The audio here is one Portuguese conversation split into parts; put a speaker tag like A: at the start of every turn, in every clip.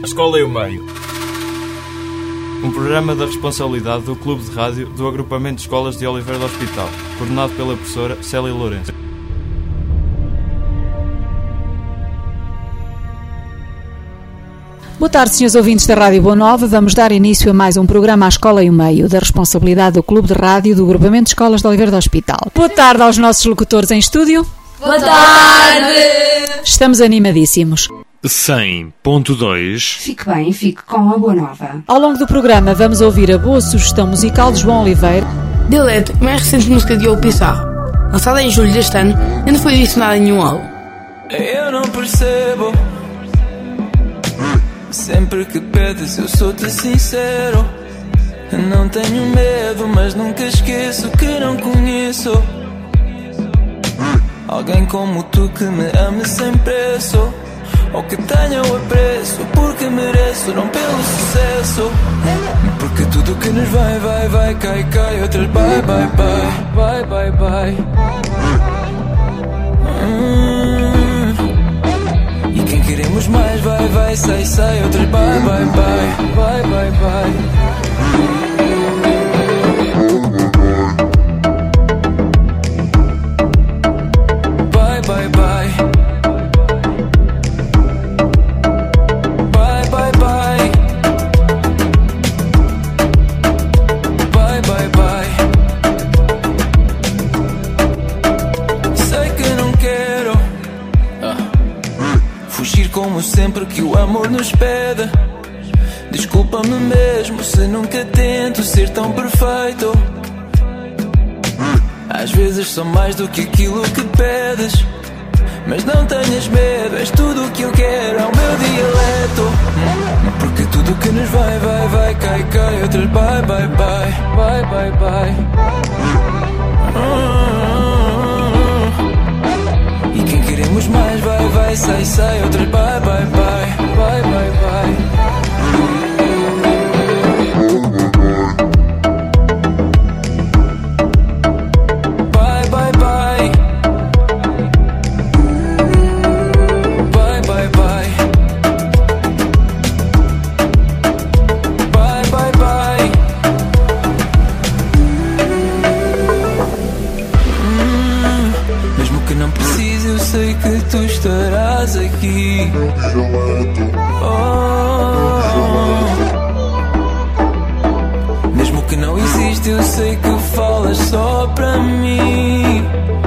A: A Escola e o Meio. Um programa da responsabilidade do Clube de Rádio do Agrupamento de Escolas de Oliveira do Hospital, coordenado pela professora Célia Lourenço.
B: Boa tarde, senhores ouvintes da Rádio Boa Nova. Vamos dar início a mais um programa à Escola e o Meio, da responsabilidade do Clube de Rádio do Agrupamento de Escolas de Oliveira do Hospital. Boa tarde aos nossos locutores em estúdio.
C: Boa tarde!
B: Estamos animadíssimos.
D: 100.2.
C: Fique bem, fique com a Boa Nova.
B: Ao longo do programa vamos ouvir a boa sugestão musical de João Oliveira.
E: Dilete, a mais recente música de Diogo Pissarro, lançada em julho deste ano, ainda foi adicionada em nenhum álbum.
F: Eu não percebo. Sempre que pedes eu sou-te sincero. Não tenho medo, mas nunca esqueço que não conheço alguém como tu que me ame sem preço, ou que tenha o apreço porque mereço, não pelo sucesso. Porque tudo que nos vai, cai, cai. Outras bye, bye. E quem queremos mais vai, sai. Outras bye, bye. Como sempre que o amor nos pede. Desculpa-me mesmo se nunca tento ser tão perfeito. Às vezes sou mais do que aquilo que pedes, mas não tenhas medo, és tudo o que eu quero, é o meu dialeto. Porque tudo que nos vai, cai, cai. Outras bye, bye. E quem queremos mais vai, sai. Outras bye, bye. Sei que tu estarás aqui. Mesmo que não existe, eu sei que falas só para mim.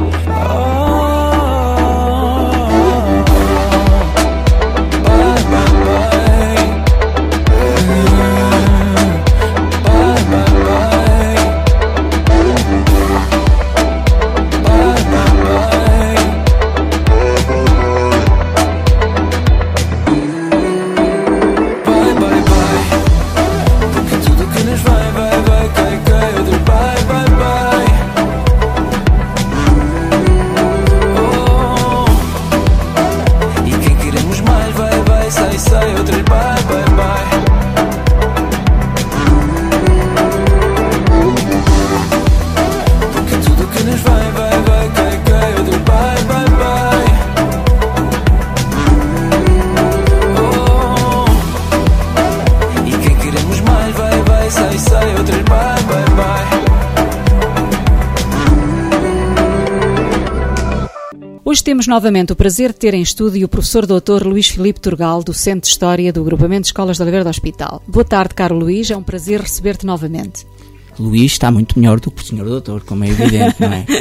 B: Hoje temos novamente o prazer de ter em estúdio o professor Dr. Luís Filipe Turgal, docente de História do Agrupamento de Escolas de Oliveira do Hospital. Boa tarde, caro Luís, é um prazer receber-te novamente.
G: Luís está muito melhor do que o senhor doutor, como é evidente, não é?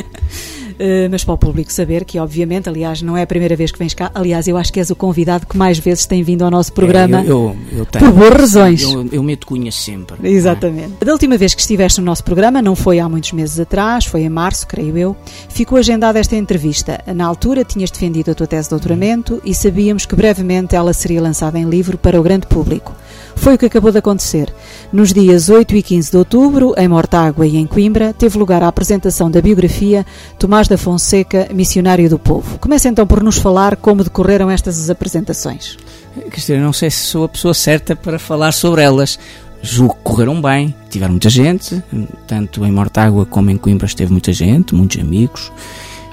B: Mas para o público saber que, obviamente, aliás, não é a primeira vez que vens cá. Aliás, eu acho que és o convidado que mais vezes tem vindo ao nosso programa,
G: eu tenho,
B: por boas razões.
G: Eu meto cunhas sempre.
B: Exatamente. Da última vez que estiveste no nosso programa, não foi há muitos meses atrás, foi em março, creio eu, ficou agendada esta entrevista. Na altura tinhas defendido a tua tese de doutoramento e sabíamos que brevemente ela seria lançada em livro para o grande público. Foi o que acabou de acontecer. Nos dias 8 e 15 de outubro, em Mortágua e em Coimbra, teve lugar a apresentação da biografia Tomás da Fonseca, Missionário do Povo. Comece então por nos falar como decorreram estas apresentações.
G: Cristina, não sei se sou a pessoa certa para falar sobre elas. Julgo que correram bem, tiveram muita gente, tanto em Mortágua como em Coimbra esteve muita gente, muitos amigos.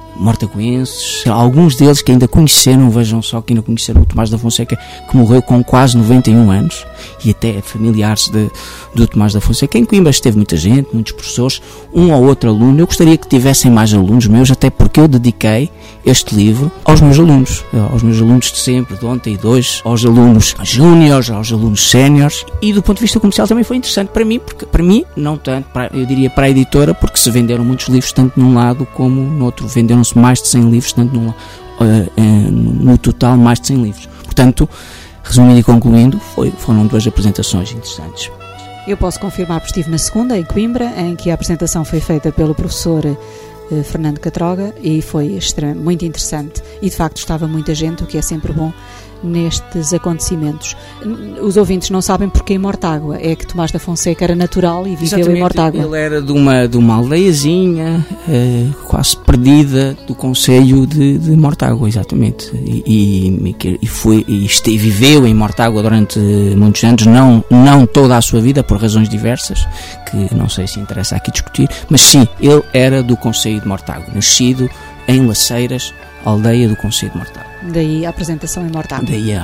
G: mortagoenses, alguns deles que ainda conheceram, vejam só, que ainda conheceram o Tomás da Fonseca, que morreu com quase 91 anos, e até familiares do Tomás da Fonseca. Em Coimbra esteve muita gente, muitos professores, um ou outro aluno. Eu gostaria que tivessem mais alunos meus, até porque eu dediquei este livro aos meus alunos de sempre, de ontem e de hoje, aos alunos júniores, aos alunos séniores, e do ponto de vista comercial também foi interessante para mim, porque para mim, não tanto, eu diria para a editora, porque se venderam muitos livros, tanto num lado como no outro, venderam-se mais de 100 livros, tanto no total mais de 100 livros. Portanto, resumindo e concluindo, foram 2 apresentações interessantes.
B: Eu posso confirmar, porque estive na segunda, em Coimbra, em que a apresentação foi feita pelo professor Fernando Catroga, e foi muito interessante, e de facto estava muita gente, o que é sempre bom nestes acontecimentos. Os ouvintes não sabem porque em Mortágua. É que Tomás da Fonseca era natural e viveu
G: Exatamente,
B: em Mortágua.
G: Ele era de uma aldeiazinha quase perdida do concelho de Mortágua, exatamente, e viveu em Mortágua durante muitos anos, não toda a sua vida, por razões diversas que não sei se interessa aqui discutir, mas sim, ele era do concelho de Mortágua, nascido em Laceiras, aldeia do concelho de Mortágua.
B: Daí a apresentação em Mortágua.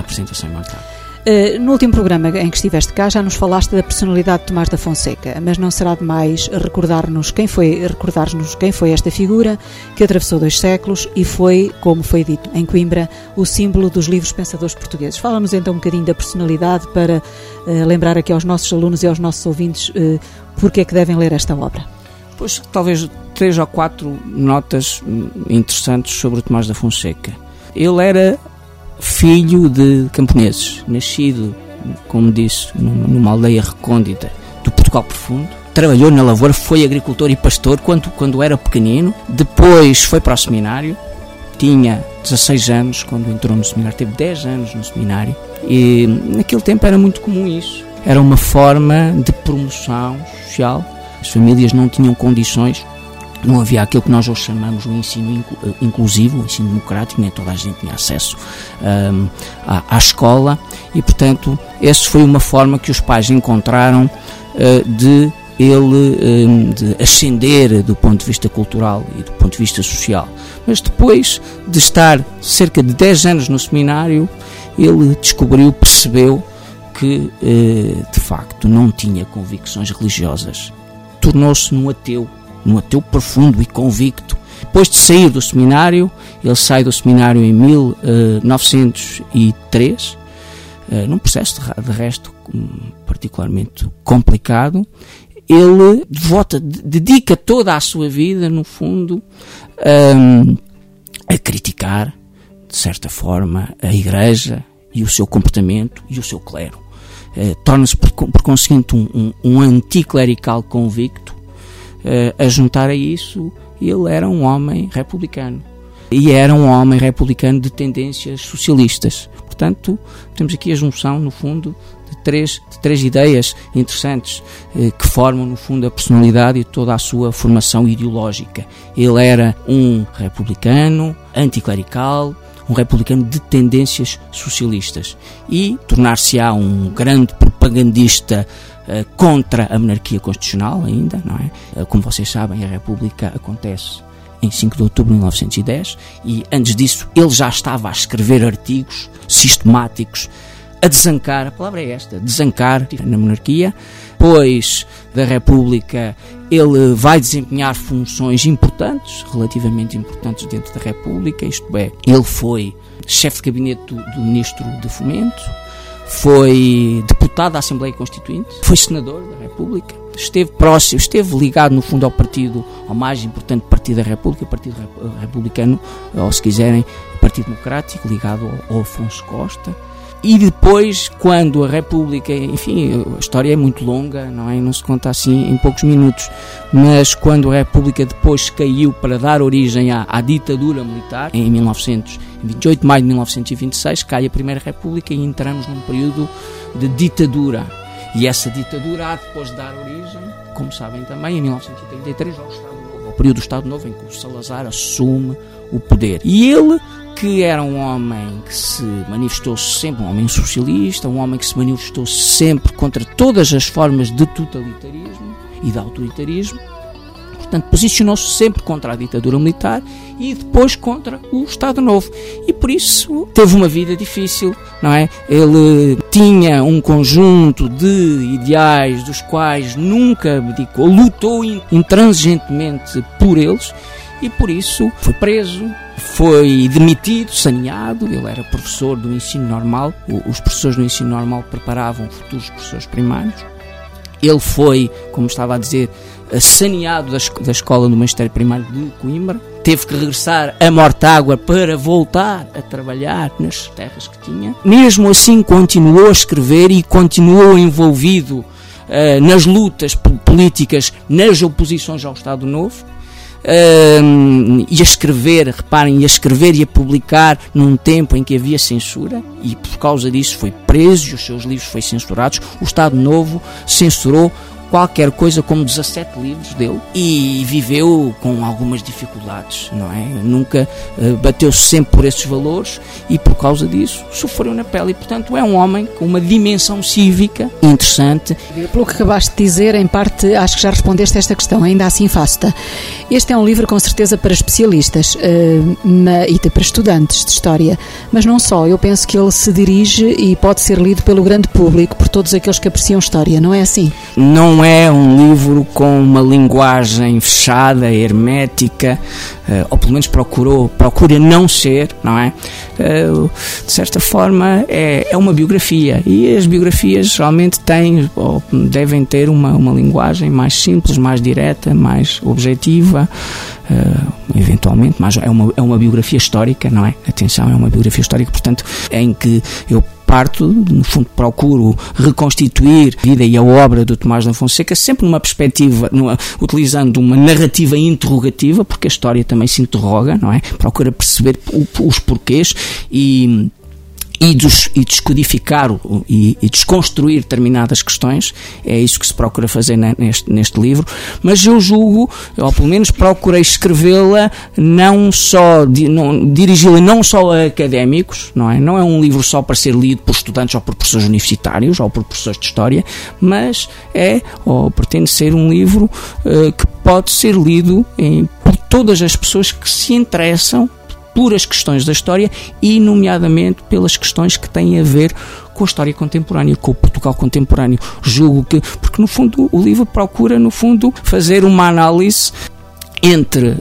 B: No último programa em que estiveste cá, já nos falaste da personalidade de Tomás da Fonseca, mas não será demais recordarmos quem foi esta figura que atravessou 2 séculos e foi, como foi dito em Coimbra, o símbolo dos livros pensadores portugueses. Fala-nos então um bocadinho da personalidade para lembrar aqui aos nossos alunos e aos nossos ouvintes porque é que devem ler esta obra.
G: Pois, talvez 3 ou 4 notas interessantes sobre o Tomás da Fonseca. Ele era filho de camponeses, nascido, como disse, numa aldeia recôndita do Portugal profundo. Trabalhou na lavoura, foi agricultor e pastor quando era pequenino. Depois foi para o seminário, tinha 16 anos quando entrou no seminário, teve 10 anos no seminário, e naquele tempo era muito comum isso. Era uma forma de promoção social. As famílias não tinham condições, não havia aquilo que nós hoje chamamos o ensino inclusivo, o ensino democrático, nem toda a gente tinha acesso à escola, e portanto essa foi uma forma que os pais encontraram de ascender do ponto de vista cultural e do ponto de vista social. Mas depois de estar cerca de 10 anos no seminário, ele percebeu que de facto não tinha convicções religiosas. Tornou-se num ateu profundo e convicto. Depois de sair do seminário, ele sai do seminário em 1903, num processo de resto particularmente complicado. Ele dedica toda a sua vida, no fundo, a criticar, de certa forma, a Igreja e o seu comportamento e o seu clero. Torna-se, por conseguinte, um anticlerical convicto. A juntar a isso, ele era um homem republicano. E era um homem republicano de tendências socialistas. Portanto, temos aqui a junção, no fundo, de três ideias interessantes que formam, no fundo, a personalidade e toda a sua formação ideológica. Ele era um republicano, anticlerical, um republicano de tendências socialistas, e tornar-se-á um grande propagandista contra a monarquia constitucional ainda, não é? Como vocês sabem, a República acontece em 5 de outubro de 1910, e antes disso ele já estava a escrever artigos sistemáticos a desancar, a palavra é esta, desancar na monarquia. Depois da República ele vai desempenhar funções importantes, relativamente importantes dentro da República, isto é, ele foi chefe de gabinete do Ministro de Fomento, foi deputado da Assembleia Constituinte, foi senador da República, esteve ligado no fundo ao mais importante partido da República, o Partido Republicano, ou se quiserem, o Partido Democrático, ligado ao Afonso Costa. E depois, quando a República, enfim, a história é muito longa, não é? Não se conta assim em poucos minutos, mas quando a República depois caiu para dar origem à ditadura militar, em 28 de maio de 1926, cai a Primeira República e entramos num período de ditadura. E essa ditadura há depois de dar origem, como sabem também, em 1933, ao período do Estado Novo, em que o Salazar assume o poder. E ele, que era um homem que se manifestou sempre, um homem socialista, um homem que se manifestou sempre contra todas as formas de totalitarismo e de autoritarismo, Portanto, posicionou-se sempre contra a ditadura militar e depois contra o Estado Novo. E por isso teve uma vida difícil, não é? Ele tinha um conjunto de ideais dos quais nunca abdicou, lutou intransigentemente por eles e por isso foi preso, foi demitido, saneado. Ele era professor do ensino normal, os professores do ensino normal preparavam futuros professores primários. Ele foi, como estava a dizer, saneado da escola do Magistério Primário de Coimbra. Teve que regressar a Mortágua para voltar a trabalhar nas terras que tinha. Mesmo assim continuou a escrever e continuou envolvido nas lutas políticas, nas oposições ao Estado Novo. E a escrever, reparem, a escrever e a publicar num tempo em que havia censura, e por causa disso foi preso e os seus livros foram censurados. O Estado Novo censurou qualquer coisa como 17 livros dele e viveu com algumas dificuldades, não é? Nunca bateu-se sempre por esses valores e por causa disso sofreu na pele e, portanto, é um homem com uma dimensão cívica interessante.
B: Pelo que acabaste de dizer, em parte, acho que já respondeste a esta questão, ainda assim faço-te. Este é um livro com certeza para especialistas e para estudantes de História, mas não só. Eu penso que ele se dirige e pode ser lido pelo grande público, por todos aqueles que apreciam História, não é assim?
G: Não é um livro com uma linguagem fechada, hermética, ou pelo menos procura não ser, não é? De certa forma é uma biografia, e as biografias geralmente têm ou devem ter uma linguagem mais simples, mais direta, mais objetiva, eventualmente, mas é uma biografia histórica, não é? Atenção, é uma biografia histórica, portanto, em que eu parto, no fundo procuro reconstituir a vida e a obra do Tomás da Fonseca sempre numa perspectiva, utilizando uma narrativa interrogativa, porque a história também se interroga, não é? Procura perceber os porquês e descodificar e desconstruir determinadas questões. É isso que se procura fazer neste livro, mas eu julgo, ou pelo menos procurei escrevê-la dirigi-la não só a académicos, não é um livro só para ser lido por estudantes ou por professores universitários ou por professores de História, mas pretende ser um livro que pode ser lido por todas as pessoas que se interessam por as questões da história e, nomeadamente, pelas questões que têm a ver com a história contemporânea, com o Portugal contemporâneo. Julgo que, porque no fundo o livro procura, no fundo, fazer uma análise entre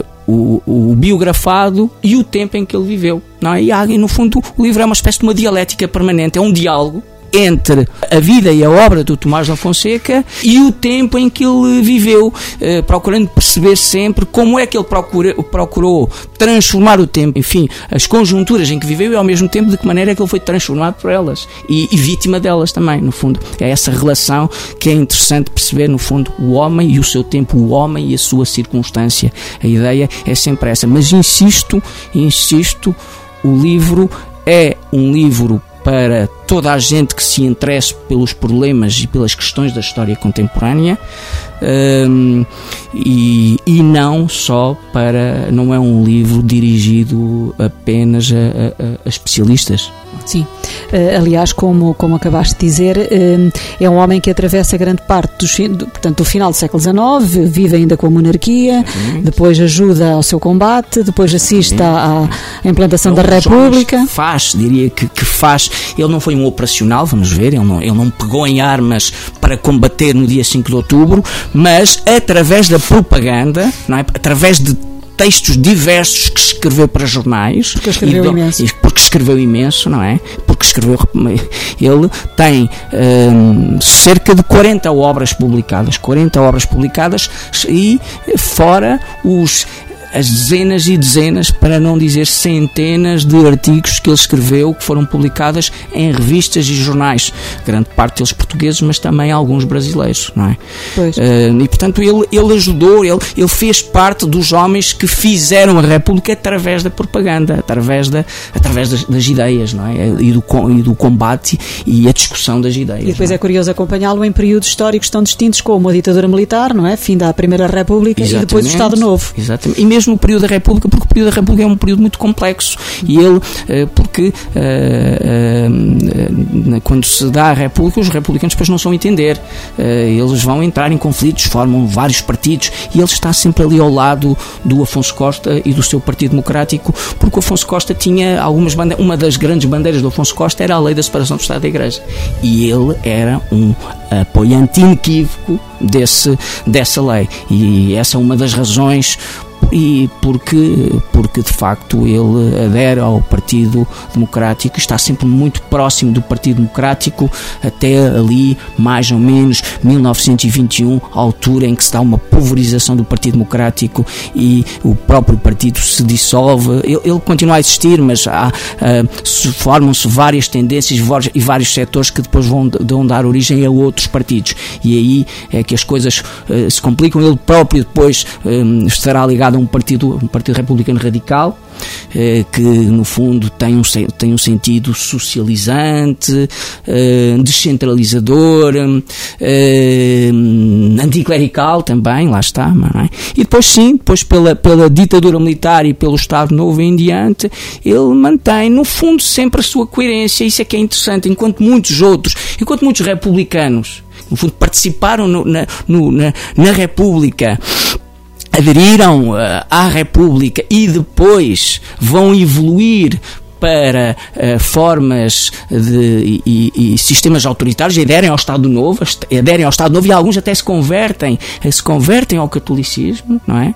G: o biografado e o tempo em que ele viveu, não é? E no fundo o livro é uma espécie de uma dialética permanente, é um diálogo entre a vida e a obra do Tomás da Fonseca e o tempo em que ele viveu, procurando perceber sempre como é que ele procurou transformar o tempo, enfim, as conjunturas em que viveu, e ao mesmo tempo de que maneira é que ele foi transformado por elas e vítima delas também, no fundo. É essa relação que é interessante perceber, no fundo, o homem e o seu tempo, o homem e a sua circunstância. A ideia é sempre essa, mas insisto, o livro é um livro para toda a gente que se interesse pelos problemas e pelas questões da história contemporânea, e não é um livro dirigido apenas a especialistas.
B: Sim, aliás, como acabaste de dizer, é um homem que atravessa grande parte do final do século XIX, vive ainda com a monarquia, depois ajuda ao seu combate, depois assiste à implantação da República.
G: Diria que faz. Ele não foi um operacional, vamos ver, ele não pegou em armas para combater no dia 5 de outubro, mas através da propaganda, não é? Através de textos diversos que escreveu para jornais, porque escreveu imenso, não é? Ele tem cerca de 40 obras publicadas e fora as dezenas e dezenas, para não dizer centenas de artigos que ele escreveu, que foram publicadas em revistas e jornais, grande parte deles portugueses, mas também alguns brasileiros, não é?
B: Pois.
G: E portanto ele ajudou, ele fez parte dos homens que fizeram a República através da propaganda, através das ideias, não é? E do combate e a discussão das ideias.
B: E depois
G: não é?
B: É curioso acompanhá-lo em períodos históricos tão distintos, como a ditadura militar, não é? Fim da Primeira República. Exatamente. E depois o Estado Novo.
G: Exatamente. E mesmo o período da República, porque o período da República é um período muito complexo, e ele, quando se dá a República, os republicanos depois não são entender. Eles vão entrar em conflitos, formam vários partidos, e ele está sempre ali ao lado do Afonso Costa e do seu Partido Democrático, porque o Afonso Costa tinha algumas bandeiras. Uma das grandes bandeiras do Afonso Costa era a lei da separação do Estado e da Igreja, e ele era um apoiante inequívoco dessa lei, e essa é uma das razões, e porque de facto ele adere ao Partido Democrático, está sempre muito próximo do Partido Democrático, até ali mais ou menos 1921, a altura em que se dá uma pulverização do Partido Democrático e o próprio partido se dissolve. Ele continua a existir, mas formam-se várias tendências e vários setores que depois vão dar origem a outros partidos, e aí é que as coisas se complicam. Ele próprio depois estará ligado a um partido republicano radical, que no fundo tem um sentido socializante, descentralizador, anticlerical também, lá está, não é? E depois pela ditadura militar e pelo Estado Novo em diante, ele mantém no fundo sempre a sua coerência. Isso é que é interessante, enquanto muitos republicanos no fundo participaram na República, aderiram à República e depois vão evoluir para formas e sistemas autoritários, aderem ao Estado Novo, e alguns até se convertem ao catolicismo, não é?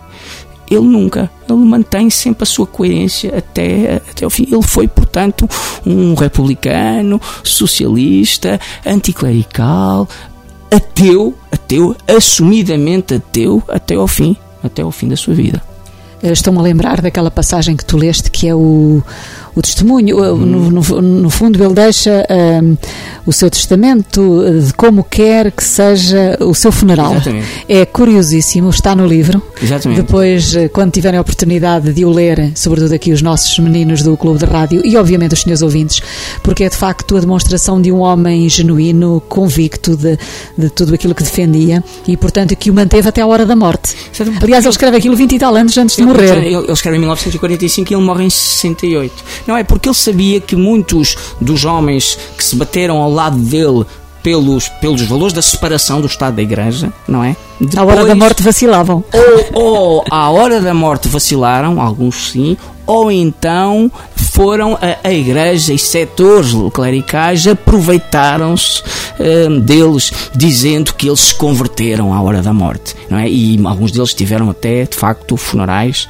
G: Ele mantém sempre a sua coerência até ao fim. Ele foi, portanto, um republicano, socialista, anticlerical, ateu, assumidamente ateu, até ao fim da sua vida.
B: Estou-me a lembrar daquela passagem que tu leste, que é o testemunho. No fundo, ele deixa o seu testamento de como quer que seja o seu funeral.
G: Exatamente.
B: É curiosíssimo, está no livro.
G: Exatamente.
B: Depois, quando tiverem a oportunidade de o ler, sobretudo aqui os nossos meninos do Clube de Rádio e obviamente os senhores ouvintes, porque é de facto a demonstração de um homem genuíno, convicto de tudo aquilo que defendia e, portanto, que o manteve até a hora da morte.
G: Exatamente.
B: Aliás, ele escreve aquilo 20 e tal anos antes de morrer.
G: Ele escreve em 1945 e ele morre em 68. Não é porque ele sabia que muitos dos homens que se bateram ao lado dele pelos valores da separação do Estado da Igreja, não é? Depois,
B: à hora da morte vacilavam.
G: Ou à hora da morte vacilaram, alguns sim, ou então foram a Igreja e setores clericais aproveitaram-se deles, dizendo que eles se converteram à hora da morte, não é? E alguns deles tiveram até, de facto, funerais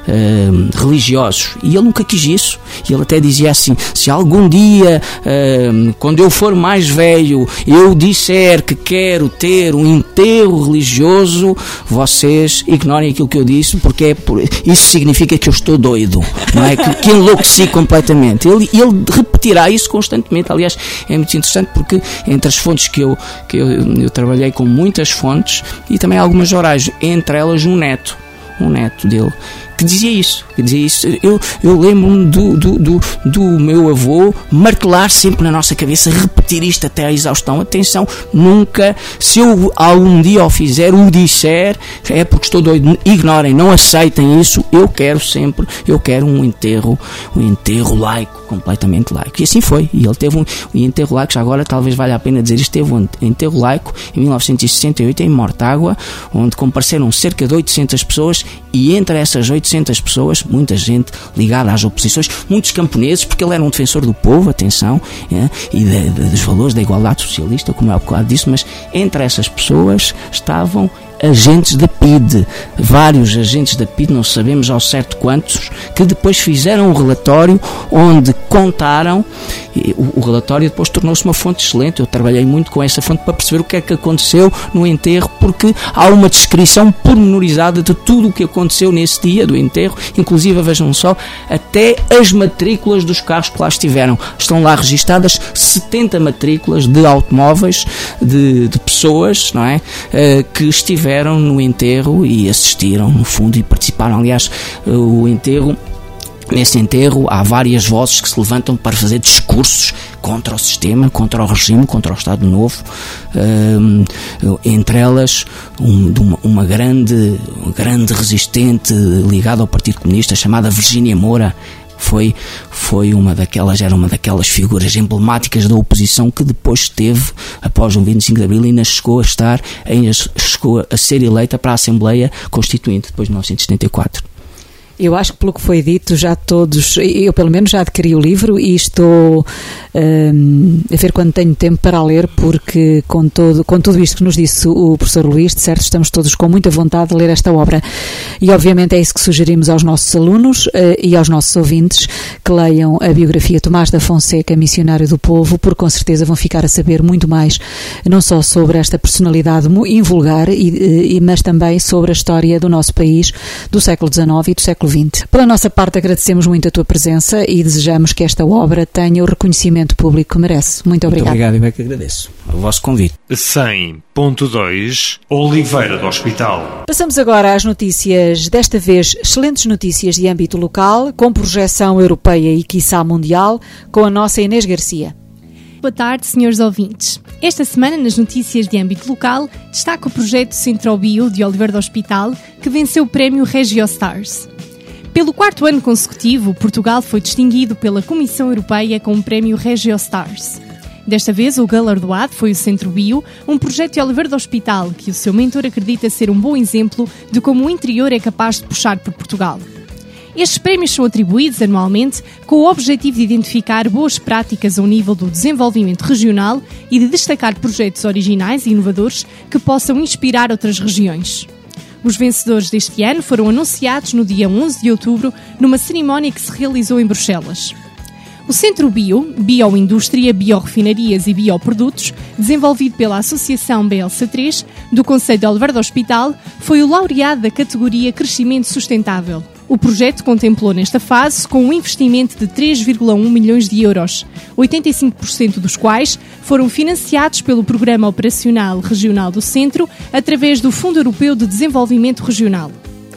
G: religiosos, e ele nunca quis isso. E ele até dizia assim: se algum dia, quando eu for mais velho, eu disser que quero ter um enterro religioso, vocês ignorem aquilo que eu disse, porque isso significa que eu estou doido, não é? Que enlouqueci completamente. Ele repetirá isso constantemente. Aliás, é muito interessante porque entre as fontes que eu trabalhei com muitas fontes e também algumas orais, entre elas um neto dele, que dizia isso. Eu lembro-me do meu avô martelar sempre na nossa cabeça, repetir isto até à exaustão: atenção, nunca, se eu algum dia o fizer, o disser, é porque estou doido, ignorem, não aceitem isso, eu quero um enterro laico, completamente laico. E assim foi, e ele teve um enterro laico. Já agora talvez valha a pena dizer isto: teve um enterro laico em 1968 em Mortágua, onde compareceram cerca de 800 pessoas, e entre essas 800 pessoas, muita gente ligada às oposições, muitos camponeses, porque ele era um defensor do povo, atenção, e dos valores da igualdade socialista, como é o claro disso, mas entre essas pessoas estavam agentes da PIDE, vários agentes da PIDE, não sabemos ao certo quantos, que depois fizeram um relatório onde contaram, e o relatório depois tornou-se uma fonte excelente. Eu trabalhei muito com essa fonte para perceber o que é que aconteceu no enterro, porque há uma descrição pormenorizada de tudo o que aconteceu nesse dia do enterro, inclusive, vejam só, até as matrículas dos carros que lá estiveram. Estão lá registadas 70 matrículas de automóveis, de pessoas, não é? Que estiveram no enterro e assistiram, no fundo, e participaram. Aliás, nesse enterro há várias vozes que se levantam para fazer discursos contra o sistema, contra o regime, contra o Estado Novo, entre elas uma grande resistente ligada ao Partido Comunista, chamada Virgínia Moura. Era uma daquelas figuras emblemáticas da oposição que depois teve, após o 25 de Abril, ainda chegou a ser eleita para a Assembleia Constituinte, depois de 1974.
B: Eu acho que, pelo que foi dito, já todos, eu pelo menos já adquiri o livro e estou a ver quando tenho tempo para ler, porque com tudo isto que nos disse o professor Luís, de certo estamos todos com muita vontade de ler esta obra. E obviamente é isso que sugerimos aos nossos alunos e aos nossos ouvintes, que leiam a biografia Tomás da Fonseca, Missionário do Povo, porque com certeza vão ficar a saber muito mais, não só sobre esta personalidade invulgar, mas também sobre a história do nosso país, do século XIX e do século XX. Pela nossa parte, agradecemos muito a tua presença e desejamos que esta obra tenha o reconhecimento público que merece. Muito obrigado.
G: Muito obrigado, eu é que agradeço o vosso convite.
D: 100.2 Oliveira do Hospital.
B: Passamos agora às notícias, desta vez excelentes notícias de âmbito local, com projeção europeia e quiçá mundial, com a nossa Inês Garcia.
H: Boa tarde, senhores ouvintes. Esta semana, nas notícias de âmbito local, destaca o projeto Centrobio de Oliveira do Hospital, que venceu o prémio RegioStars. Pelo 4º ano consecutivo, Portugal foi distinguido pela Comissão Europeia com o prémio RegioStars. Desta vez, o galardoado foi o Centrobio, um projeto de Oliveira do Hospital que o seu mentor acredita ser um bom exemplo de como o interior é capaz de puxar por Portugal. Estes prémios são atribuídos anualmente com o objetivo de identificar boas práticas ao nível do desenvolvimento regional e de destacar projetos originais e inovadores que possam inspirar outras regiões. Os vencedores deste ano foram anunciados no dia 11 de outubro, numa cerimónia que se realizou em Bruxelas. O Centro Bioindústria, Biorrefinarias e Bioprodutos, desenvolvido pela Associação BLC3 do Concelho de Oliveira do Hospital, foi o laureado da categoria Crescimento Sustentável. O projeto contemplou nesta fase com um investimento de 3,1 milhões de euros, 85% dos quais foram financiados pelo Programa Operacional Regional do Centro através do Fundo Europeu de Desenvolvimento Regional.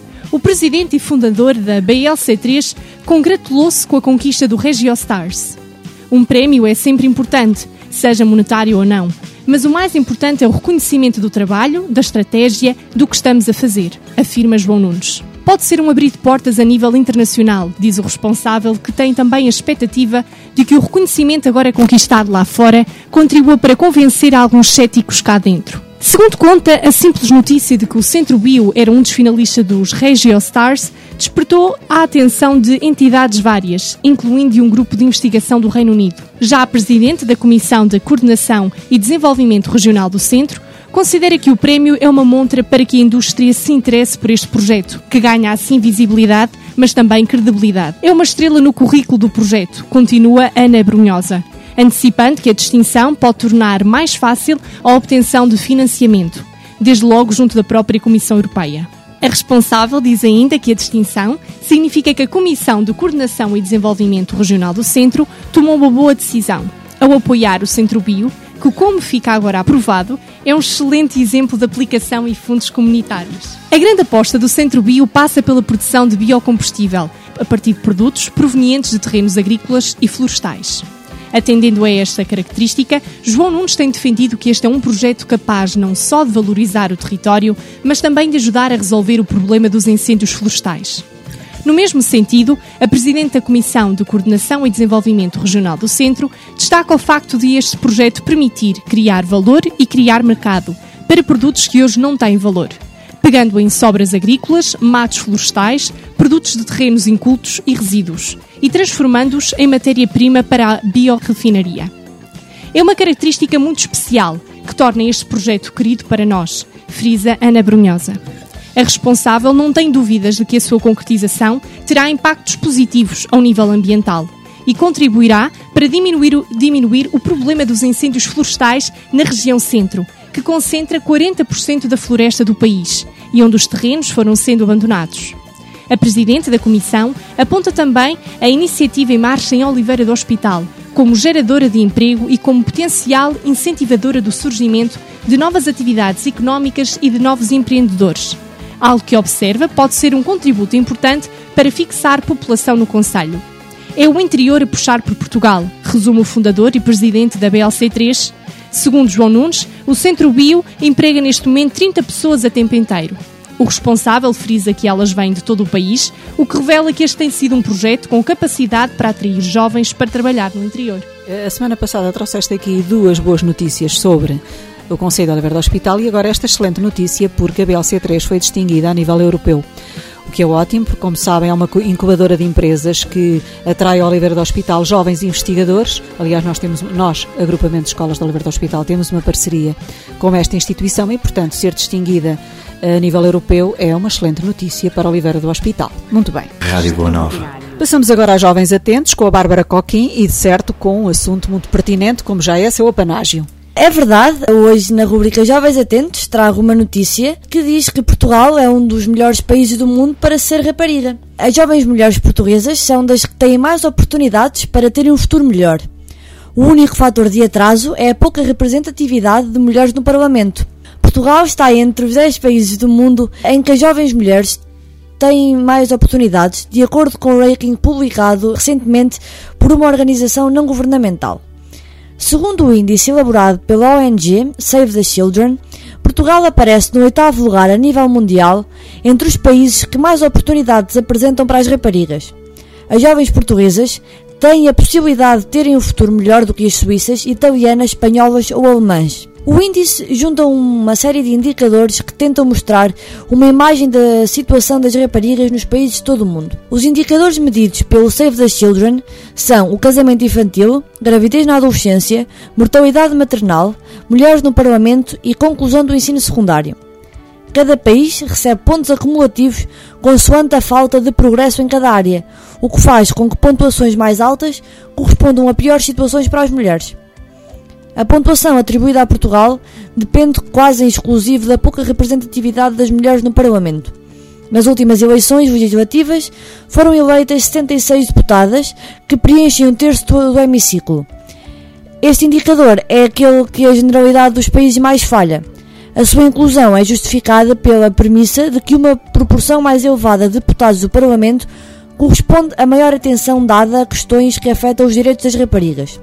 H: O presidente e fundador da BLC3 congratulou-se com a conquista do RegioStars. Um prémio é sempre importante, seja monetário ou não, mas o mais importante é o reconhecimento do trabalho, da estratégia, do que estamos a fazer, afirma João Nunes. Pode ser um abrir de portas a nível internacional, diz o responsável, que tem também a expectativa de que o reconhecimento agora conquistado lá fora contribua para convencer alguns céticos cá dentro. Segundo conta, a simples notícia de que o Centro Bio era um dos finalistas dos RegioStars despertou a atenção de entidades várias, incluindo um grupo de investigação do Reino Unido. Já a presidente da Comissão de Coordenação e Desenvolvimento Regional do Centro considera que o prémio é uma montra para que a indústria se interesse por este projeto, que ganha assim visibilidade, mas também credibilidade. É uma estrela no currículo do projeto, continua Ana Brunhosa, antecipando que a distinção pode tornar mais fácil a obtenção de financiamento, desde logo junto da própria Comissão Europeia. A responsável diz ainda que a distinção significa que a Comissão de Coordenação e Desenvolvimento Regional do Centro tomou uma boa decisão ao apoiar o Centro Bio, que, como fica agora aprovado, é um excelente exemplo de aplicação e fundos comunitários. A grande aposta do Centro Bio passa pela produção de biocombustível, a partir de produtos provenientes de terrenos agrícolas e florestais. Atendendo a esta característica, João Nunes tem defendido que este é um projeto capaz não só de valorizar o território, mas também de ajudar a resolver o problema dos incêndios florestais. No mesmo sentido, a Presidente da Comissão de Coordenação e Desenvolvimento Regional do Centro destaca o facto de este projeto permitir criar valor e criar mercado para produtos que hoje não têm valor, pegando em sobras agrícolas, matos florestais, produtos de terrenos incultos e resíduos, e transformando-os em matéria-prima para a biorrefinaria. É uma característica muito especial que torna este projeto querido para nós, frisa Ana Brunhosa. A responsável não tem dúvidas de que a sua concretização terá impactos positivos ao nível ambiental e contribuirá para diminuir o problema dos incêndios florestais na região centro, que concentra 40% da floresta do país e onde os terrenos foram sendo abandonados. A Presidente da Comissão aponta também a iniciativa em marcha em Oliveira do Hospital como geradora de emprego e como potencial incentivadora do surgimento de novas atividades económicas e de novos empreendedores. Algo que observa pode ser um contributo importante para fixar população no concelho. É o interior a puxar por Portugal, resume o fundador e presidente da BLC3. Segundo João Nunes, o Centro Bio emprega neste momento 30 pessoas a tempo inteiro. O responsável frisa que elas vêm de todo o país, o que revela que este tem sido um projeto com capacidade para atrair jovens para trabalhar no interior.
B: A semana passada trouxeste aqui 2 boas notícias sobre o Conselho de Oliveira do Hospital e agora esta excelente notícia porque a BLC3 foi distinguida a nível europeu. O que é ótimo, porque como sabem é uma incubadora de empresas que atrai ao Oliveira do Hospital jovens investigadores. Aliás, nós, agrupamento de escolas de Oliveira do Hospital, temos uma parceria com esta instituição e, portanto, ser distinguida a nível europeu é uma excelente notícia para Oliveira do Hospital. Muito bem.
I: Rádio Boa Nova.
B: Passamos agora a Jovens Atentos com a Bárbara Coquim e, de certo, com um assunto muito pertinente, como já é seu apanágio.
J: É verdade, hoje na rubrica Jovens Atentos trago uma notícia que diz que Portugal é um dos melhores países do mundo para ser rapariga. As jovens mulheres portuguesas são das que têm mais oportunidades para terem um futuro melhor. O único fator de atraso é a pouca representatividade de mulheres no Parlamento. Portugal está entre os 10 países do mundo em que as jovens mulheres têm mais oportunidades, de acordo com o ranking publicado recentemente por uma organização não governamental. Segundo o índice elaborado pela ONG Save the Children, Portugal aparece no 8º lugar a nível mundial entre os países que mais oportunidades apresentam para as raparigas. As jovens portuguesas têm a possibilidade de terem um futuro melhor do que as suíças, italianas, espanholas ou alemãs. O índice junta uma série de indicadores que tentam mostrar uma imagem da situação das raparigas nos países de todo o mundo. Os indicadores medidos pelo Save the Children são o casamento infantil, gravidez na adolescência, mortalidade maternal, mulheres no Parlamento e conclusão do ensino secundário. Cada país recebe pontos acumulativos consoante a falta de progresso em cada área, o que faz com que pontuações mais altas correspondam a piores situações para as mulheres. A pontuação atribuída a Portugal depende quase em exclusivo da pouca representatividade das mulheres no Parlamento. Nas últimas eleições legislativas foram eleitas 76 deputadas que preenchem 1/3 do hemiciclo. Este indicador é aquele que a generalidade dos países mais falha. A sua inclusão é justificada pela premissa de que uma proporção mais elevada de deputados do Parlamento corresponde a maior atenção dada a questões que afetam os direitos das raparigas.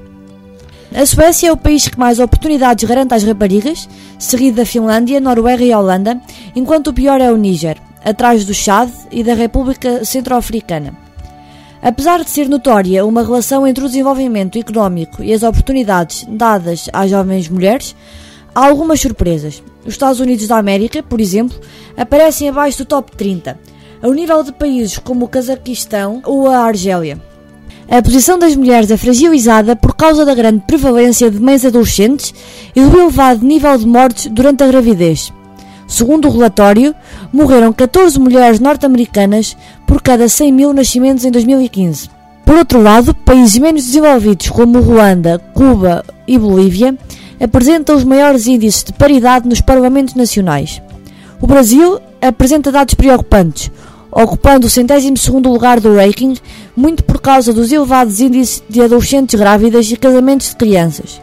J: A Suécia é o país que mais oportunidades garante às raparigas, seguido da Finlândia, Noruega e Holanda, enquanto o pior é o Níger, atrás do Chad e da República Centro-Africana. Apesar de ser notória uma relação entre o desenvolvimento económico e as oportunidades dadas às jovens mulheres, há algumas surpresas. Os Estados Unidos da América, por exemplo, aparecem abaixo do top 30, ao nível de países como o Cazaquistão ou a Argélia. A posição das mulheres é fragilizada por causa da grande prevalência de mães adolescentes e do elevado nível de mortes durante a gravidez. Segundo o relatório, morreram 14 mulheres norte-americanas por cada 100 mil nascimentos em 2015. Por outro lado, países menos desenvolvidos como Ruanda, Cuba e Bolívia apresentam os maiores índices de paridade nos parlamentos nacionais. O Brasil apresenta dados preocupantes, ocupando o 112º lugar do ranking, muito por causa dos elevados índices de adolescentes grávidas e casamentos de crianças.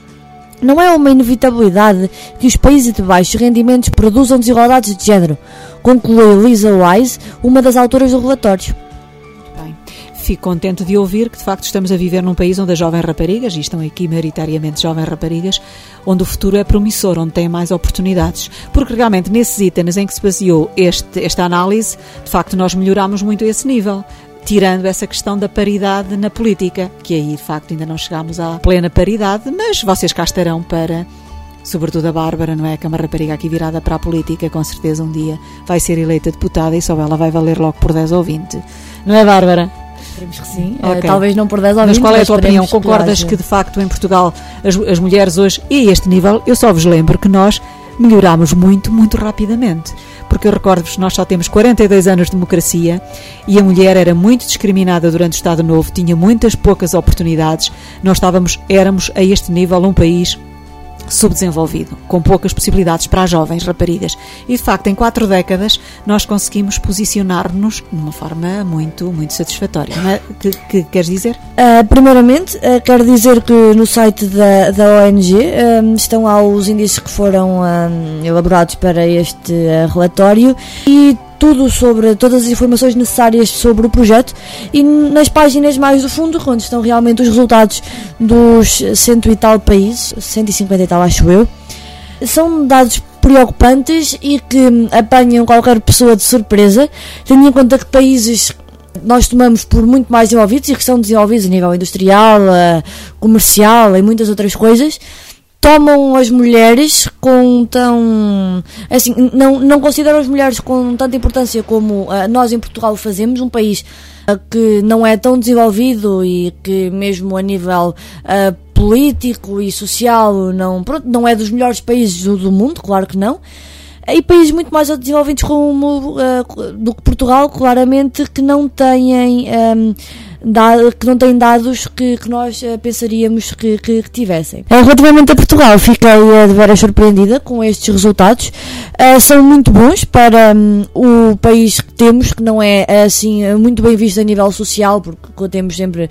J: Não é uma inevitabilidade que os países de baixos rendimentos produzam desigualdades de género, conclui Lisa Wise, uma das autoras do relatório.
B: Bem, fico contente de ouvir que de facto estamos a viver num país onde as jovens raparigas, e estão aqui maioritariamente jovens raparigas, onde o futuro é promissor, onde têm mais oportunidades. Porque realmente nesses itens em que se baseou esta análise, de facto nós melhoramos muito esse nível, tirando essa questão da paridade na política, que aí de facto ainda não chegámos à plena paridade, mas vocês cá estarão para, sobretudo a Bárbara, não é? Que é uma rapariga aqui virada para a política, com certeza um dia vai ser eleita deputada e só ela vai valer logo por 10 ou 20. Não é, Bárbara?
J: Esperemos que sim,
B: okay.
J: Talvez não por 10 ou 20.
B: Mas qual é a tua opinião? Concordas que de facto em Portugal as mulheres hoje, e a este nível, eu só vos lembro que nós melhorámos muito, muito rapidamente. Porque eu recordo-vos que nós só temos 42 anos de democracia e a mulher era muito discriminada durante o Estado Novo, tinha muitas poucas oportunidades, nós éramos a este nível um país subdesenvolvido, com poucas possibilidades para as jovens raparigas. E de facto em 4 décadas nós conseguimos posicionar-nos de uma forma muito, muito satisfatória. Não é? Que queres dizer?
J: Primeiramente, quero dizer que no site da ONG estão lá os índices que foram elaborados para este relatório e tudo sobre todas as informações necessárias sobre o projeto, e nas páginas mais do fundo, onde estão realmente os resultados dos 100 e tal países, 150 e tal acho eu, são dados preocupantes e que apanham qualquer pessoa de surpresa, tendo em conta que países nós tomamos por muito mais desenvolvidos e que são desenvolvidos a nível industrial, comercial e muitas outras coisas, tomam as mulheres com tão... assim, não consideram as mulheres com tanta importância como nós em Portugal fazemos, um país que não é tão desenvolvido e que mesmo a nível político e social não é dos melhores países do mundo, claro que não. E países muito mais desenvolvidos do que Portugal, claramente, que não têm dados que nós pensaríamos que tivessem. Relativamente a Portugal, fiquei de veras surpreendida com estes resultados. São muito bons para o país que temos, que não é assim muito bem visto a nível social, porque temos sempre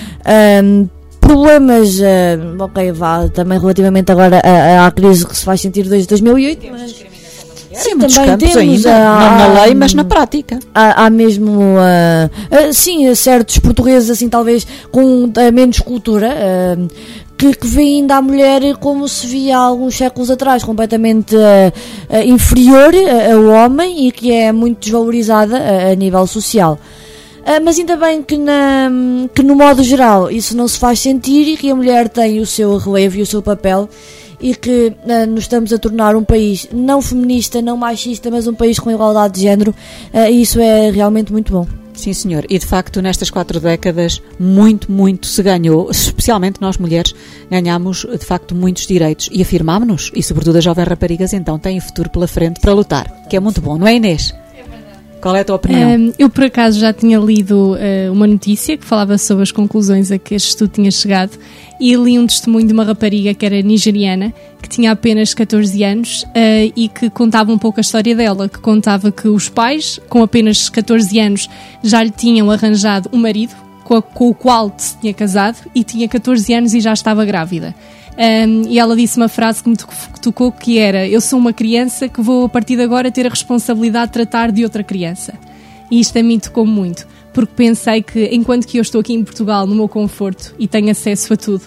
J: problemas, também relativamente agora à crise que se faz sentir desde 2008, mas...
B: Sim, muitos campos ainda, não na lei, mas na prática.
J: Há mesmo, sim, certos portugueses, assim, talvez com menos cultura, que veem ainda a mulher como se via há alguns séculos atrás, completamente inferior ao homem e que é muito desvalorizada a nível social. Mas ainda bem que no modo geral isso não se faz sentir e que a mulher tem o seu relevo e o seu papel, e que nos estamos a tornar um país não feminista, não machista, mas um país com igualdade de género, e isso é realmente muito bom.
B: Sim, senhor. E de facto, nestas 4 décadas, muito se ganhou, especialmente nós mulheres, ganhámos de facto muitos direitos e afirmámos-nos, e sobretudo as jovens raparigas então têm futuro pela frente para lutar, que é muito bom, não é, Inês? Qual é a tua opinião?
H: Eu, por acaso, já tinha lido uma notícia que falava sobre as conclusões a que este estudo tinha chegado e li um testemunho de uma rapariga que era nigeriana, que tinha apenas 14 anos e que contava um pouco a história dela, que contava que os pais, com apenas 14 anos, já lhe tinham arranjado um marido com o qual se tinha casado e tinha 14 anos e já estava grávida. E ela disse uma frase que me tocou, que era: eu sou uma criança que vou a partir de agora ter a responsabilidade de tratar de outra criança. E isto a mim tocou muito, porque pensei que enquanto que eu estou aqui em Portugal no meu conforto e tenho acesso a tudo,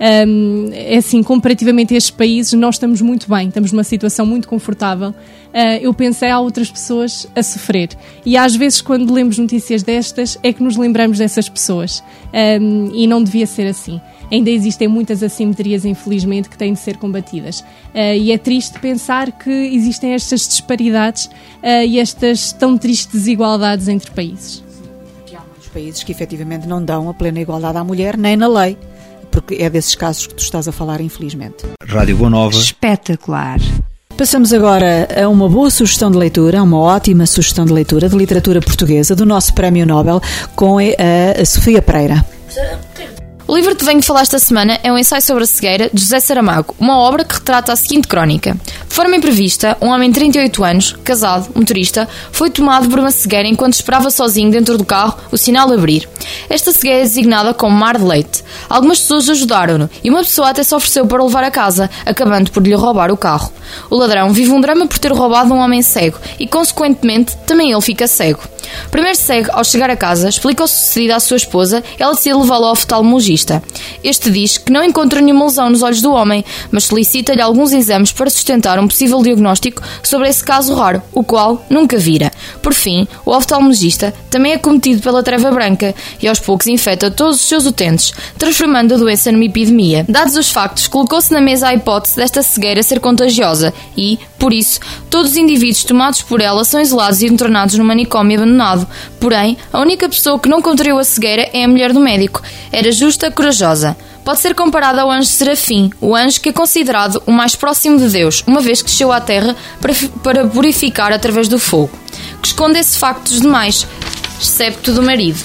H: é assim, comparativamente a estes países nós estamos muito bem, estamos numa situação muito confortável. Eu pensei, há outras pessoas a sofrer, e às vezes quando lemos notícias destas é que nos lembramos dessas pessoas, e não devia ser assim. Ainda existem muitas assimetrias, infelizmente, que têm de ser combatidas. E é triste pensar que existem estas disparidades e estas tão tristes desigualdades entre países.
B: E há muitos países que efetivamente não dão a plena igualdade à mulher, nem na lei, porque é desses casos que tu estás a falar, infelizmente.
D: Rádio Boa Nova.
C: Espetacular.
B: Passamos agora a uma boa sugestão de leitura, uma ótima sugestão de leitura de literatura portuguesa do nosso Prémio Nobel com a Sofia Pereira.
I: O livro que venho falar esta semana é um ensaio sobre a cegueira de José Saramago, uma obra que retrata a seguinte crónica. De forma imprevista, um homem de 38 anos, casado, motorista, foi tomado por uma cegueira enquanto esperava sozinho dentro do carro o sinal abrir. Esta cegueira é designada como mar de leite. Algumas pessoas ajudaram-no e uma pessoa até se ofereceu para o levar a casa, acabando por lhe roubar o carro. O ladrão vive um drama por ter roubado um homem cego e, consequentemente, também ele fica cego. O primeiro cego, ao chegar a casa, explica o sucedido à sua esposa e ela decide levá-lo ao oftalmologista. Este diz que não encontra nenhuma lesão nos olhos do homem, mas solicita-lhe alguns exames para sustentar um possível diagnóstico sobre esse caso raro, o qual nunca vira. Por fim, o oftalmologista também é cometido pela treva branca e aos poucos infecta todos os seus utentes, transformando a doença numa epidemia. Dados os factos, colocou-se na mesa a hipótese desta cegueira ser contagiosa e, por isso, todos os indivíduos tomados por ela são isolados e internados num manicômio abandonado. Porém, a única pessoa que não contraiu a cegueira é a mulher do médico. Era justa, corajosa. Pode ser comparada ao anjo Serafim, o anjo que é considerado o mais próximo de Deus, uma vez que desceu à terra para purificar através do fogo, que esconde-se factos demais, excepto do marido.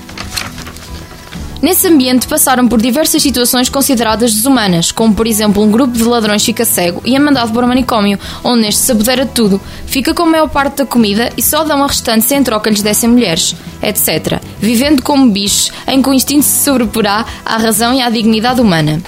I: Nesse ambiente passaram por diversas situações consideradas desumanas, como por exemplo um grupo de ladrões fica cego e é mandado para o manicômio, onde neste se apodera de tudo, fica com a maior parte da comida e só dão a restante se em troca lhes dessem mulheres, etc., vivendo como bichos em que o instinto se sobreporá à razão e à dignidade humana.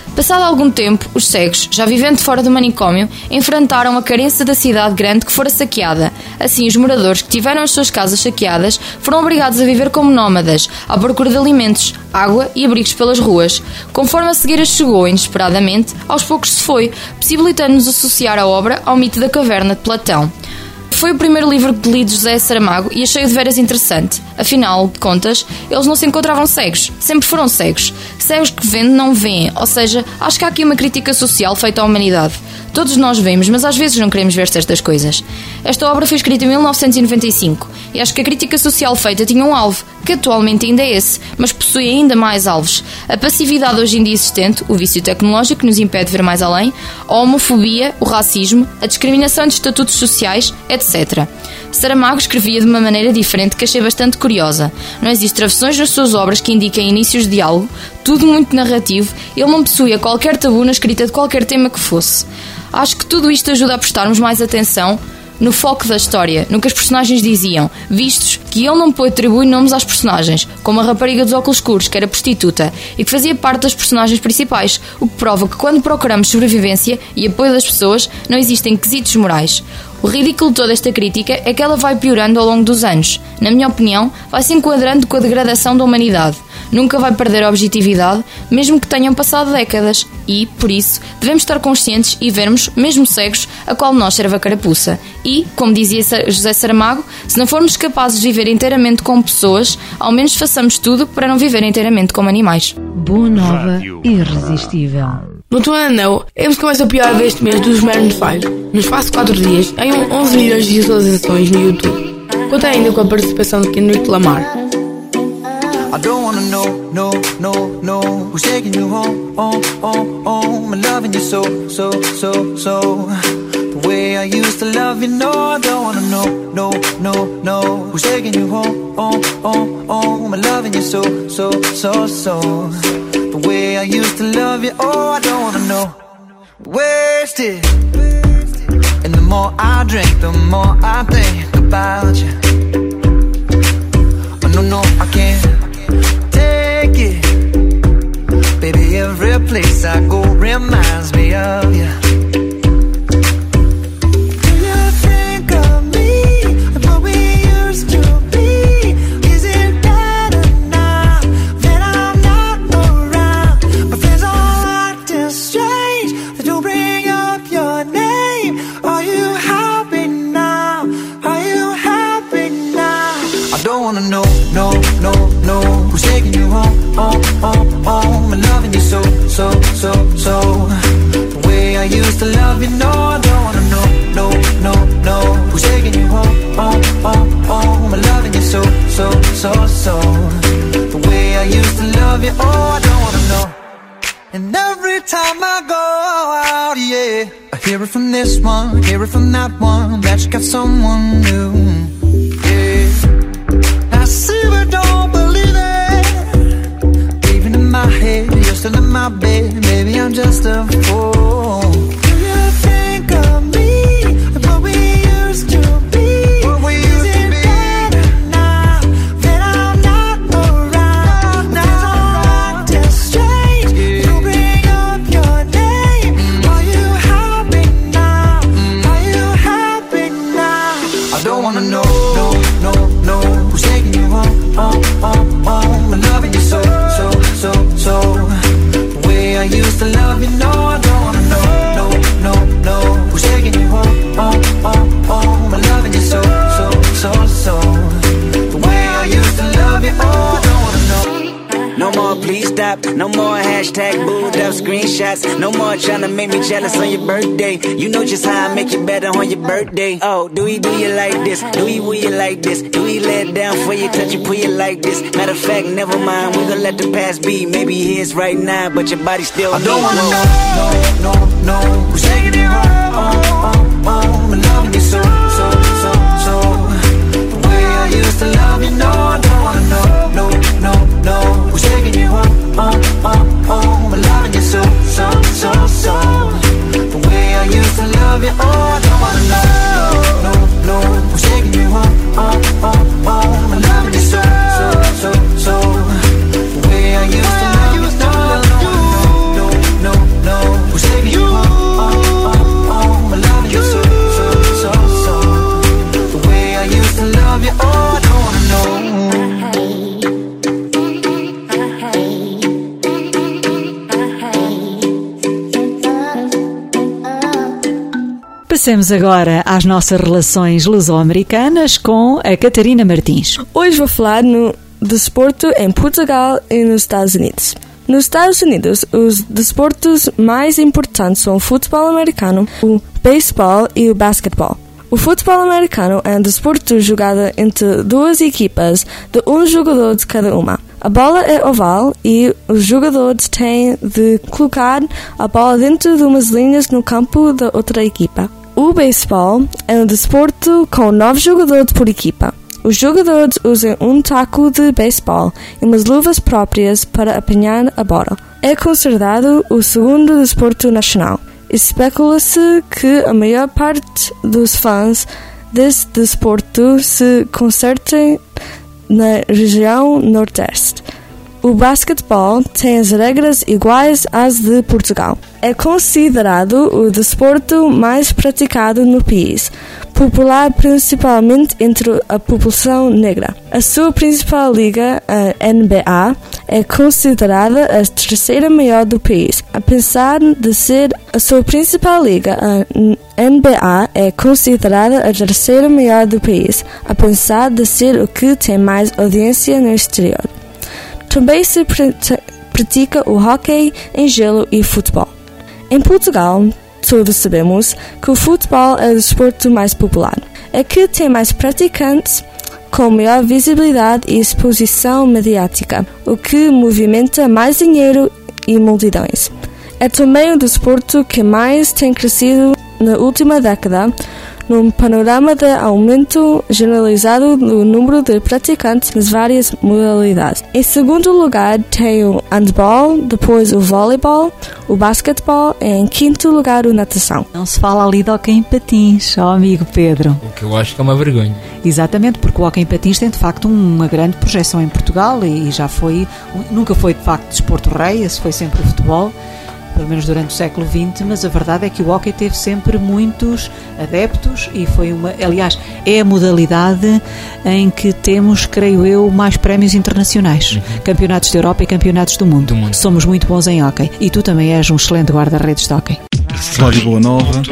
I: Passado algum tempo, os cegos, já vivendo fora do manicômio, enfrentaram a carência da cidade grande que fora saqueada. Assim, os moradores que tiveram as suas casas saqueadas foram obrigados a viver como nómadas, à procura de alimentos, água e abrigos pelas ruas. Conforme a cegueira chegou inesperadamente, aos poucos se foi, possibilitando-nos associar a obra ao mito da caverna de Platão. Foi o primeiro livro que li de José Saramago e achei-o de veras interessante. Afinal de contas, eles não se encontravam cegos, sempre foram cegos. Cegos que vendo não veem, ou seja, acho que há aqui uma crítica social feita à humanidade. Todos nós vemos, mas às vezes não queremos ver certas coisas. Esta obra foi escrita em 1995 e acho que a crítica social feita tinha um alvo, que atualmente ainda é esse, mas possui ainda mais alvos. A passividade hoje em dia existente, o vício tecnológico que nos impede de ver mais além, a homofobia, o racismo, a discriminação de estatutos sociais, etc. Saramago escrevia de uma maneira diferente que achei bastante curiosa. Não existem travessões nas suas obras que indiquem inícios de diálogo, tudo muito narrativo, ele não possuía qualquer tabu na escrita de qualquer tema que fosse. Acho que tudo isto ajuda a prestarmos mais atenção no foco da história, no que as personagens diziam, vistos que ele não pôde atribuir nomes às personagens, como a rapariga dos óculos escuros, que era prostituta, e que fazia parte das personagens principais, o que prova que quando procuramos sobrevivência e apoio das pessoas, não existem quesitos morais. O ridículo de toda esta crítica é que ela vai piorando ao longo dos anos. Na minha opinião, vai se enquadrando com a degradação da humanidade. Nunca vai perder a objetividade, mesmo que tenham passado décadas. E, por isso, devemos estar conscientes e vermos, mesmo cegos, a qual nós serve a carapuça. E, como dizia José Saramago, se não formos capazes de viver inteiramente como pessoas, ao menos façamos tudo para não viver inteiramente como animais.
K: Boa nova, irresistível.
E: No Teu Anel é a música mais apoiada deste mês dos Maroon 5. No espaço de 4 dias, tem 11 milhões de visualizações no YouTube. Conta ainda com a participação de Kendrick Lamar.
F: I don't wanna know, who's taking you home, I'm loving you so. The way I used to love you, no, I don't wanna know, who's taking you home, I'm loving you so. The way I used to love you, oh, I don't wanna know. Wasted, and the more I drink, the more I think about you. Oh, no, I can't take it. Baby, every place I go reminds me of you. Do you think of me and what we used to be? Is it better now that I'm not around? My friends all acting strange, they don't bring up your name. Are you happy now? Are you happy now? I don't wanna know, who's taking you home, I'm loving you so. The way I used to love you, no, I don't wanna know, who's taking you home, I'm loving you so. The way I used to love you, oh, I don't wanna know. And every time I go out, yeah, I hear it from this one, hear it from that one, that you got someone new, yeah. I see but don't believe it. Even in my head, you're still in my bed. Maybe I'm just a fool. Do you think of me and what we used to be? Is it better now that I'm not around? Things are acting strange. You bring up your name. Are you happy now? Are you happy now? I don't wanna know, who's taking you home, I'm loving you so. The way I used to love you, no, I don't wanna know, who's taking you home, I'm loving you so. The way I used to love you, oh, I don't wanna know.
L: No more please stop, no more hashtag booed up screenshots. No more trying to make me jealous on your birthday. You know just how I make you better on your birthday. Oh, do you like this? Do you will you like this? Do you let down for you, touch you, pull you like this? Matter of fact, never mind, we gon' let the past be. Maybe here's right now, but your body still.
F: I don't wanna know, who's taking you home, I'm loving you so. The way I used to love you, no, I don't wanna know, who's taking you home, I'm loving you so. The way I used to love you, oh, I don't wanna know, who's taking you home, I'm loving you so. The way I used to love you, no,
B: Passamos agora às nossas relações luso-americanas com a Catarina Martins.
M: Hoje vou falar no desporto em Portugal e nos Estados Unidos. Nos Estados Unidos, os desportos mais importantes são o futebol americano, o beisebol e o basquetebol. O futebol americano é um desporto jogado entre duas equipas de um jogador de cada uma. A bola é oval e os jogadores têm de colocar a bola dentro de umas linhas no campo da outra equipa. O beisebol é um desporto com 9 jogadores por equipa. Os jogadores usam um taco de beisebol e umas luvas próprias para apanhar a bola. É considerado o segundo desporto nacional. Especula-se que a maior parte dos fãs deste desporto se concentrem na região Nordeste. O basquetebol tem as regras iguais às de Portugal. É considerado o desporto mais praticado no país, popular principalmente entre a população negra. A sua principal liga, a NBA, é considerada a terceira maior do país. Apesar de ser a sua principal liga, a NBA é considerada a terceira maior do país, apesar de ser o que tem mais audiência no exterior. Também se pratica o hóquei em gelo e futebol. Em Portugal, todos sabemos que o futebol é o desporto mais popular. É que tem mais praticantes, com maior visibilidade e exposição mediática, o que movimenta mais dinheiro e multidões. É também o desporto que mais tem crescido na última década, num panorama de aumento generalizado do número de praticantes nas várias modalidades. Em segundo lugar tem o handball, depois o voleibol, o basquetebol e em quinto lugar o natação.
B: Não se fala ali de hóquei em patins, amigo Pedro.
N: O que eu acho que é uma vergonha.
B: Exatamente, porque o hóquei em patins tem de facto uma grande projeção em Portugal e já foi, nunca foi de facto desporto rei, esse foi sempre o futebol, pelo menos durante o século XX, mas a verdade é que o hóquei teve sempre muitos adeptos e foi aliás, é a modalidade em que temos, creio eu, mais prémios internacionais, campeonatos da Europa e campeonatos do mundo. Somos muito bons em hóquei e tu também és um excelente guarda-redes de hóquei.
O: Rádio Boa Nova.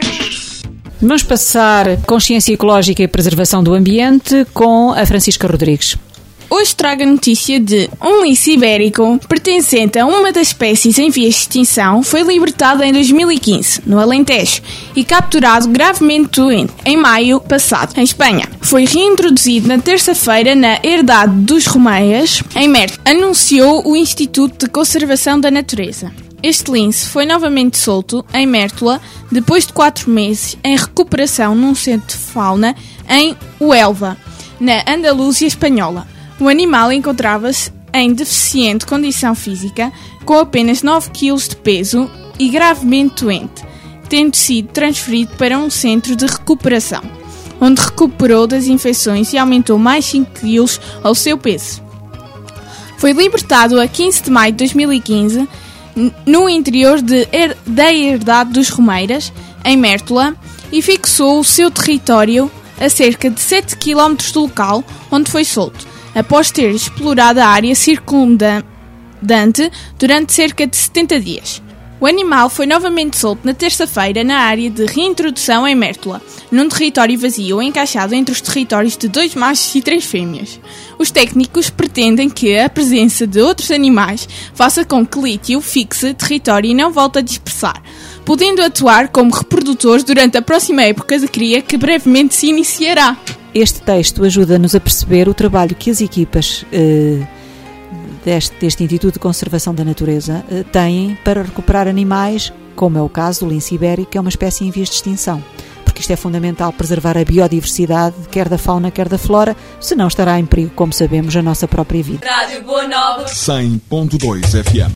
B: Vamos passar consciência ecológica e preservação do ambiente com a Francisca Rodrigues.
P: Hoje trago a notícia de um lince ibérico, pertencente a uma das espécies em vias de extinção, foi libertado em 2015, no Alentejo, e capturado gravemente doente, em maio passado, em Espanha. Foi reintroduzido na terça-feira na herdade dos Romeias, em Mértola, anunciou o Instituto de Conservação da Natureza. Este lince foi novamente solto, em Mértola, depois de 4 meses, em recuperação num centro de fauna em Huelva, na Andaluzia espanhola. O animal encontrava-se em deficiente condição física, com apenas 9 kg de peso e gravemente doente, tendo sido transferido para um centro de recuperação, onde recuperou das infecções e aumentou mais 5 kg ao seu peso. Foi libertado a 15 de maio de 2015, no interior da herdade dos Romeiras, em Mértola, e fixou o seu território a cerca de 7 km do local onde foi solto, após ter explorado a área circundante durante cerca de 70 dias. O animal foi novamente solto na terça-feira na área de reintrodução em Mértola, num território vazio encaixado entre os territórios de 2 machos e 3 fêmeas. Os técnicos pretendem que a presença de outros animais faça com que Lítio fixe território e não volte a dispersar, podendo atuar como reprodutores durante a próxima época de cria que brevemente se iniciará.
B: Este texto ajuda-nos a perceber o trabalho que as equipas deste Instituto de Conservação da Natureza têm para recuperar animais, como é o caso do lince ibérico, que é uma espécie em vias de extinção. Porque isto é fundamental, preservar a biodiversidade, quer da fauna, quer da flora, senão estará em perigo, como sabemos, a nossa própria vida.
Q: Rádio Boa Nova
O: 100.2 FM.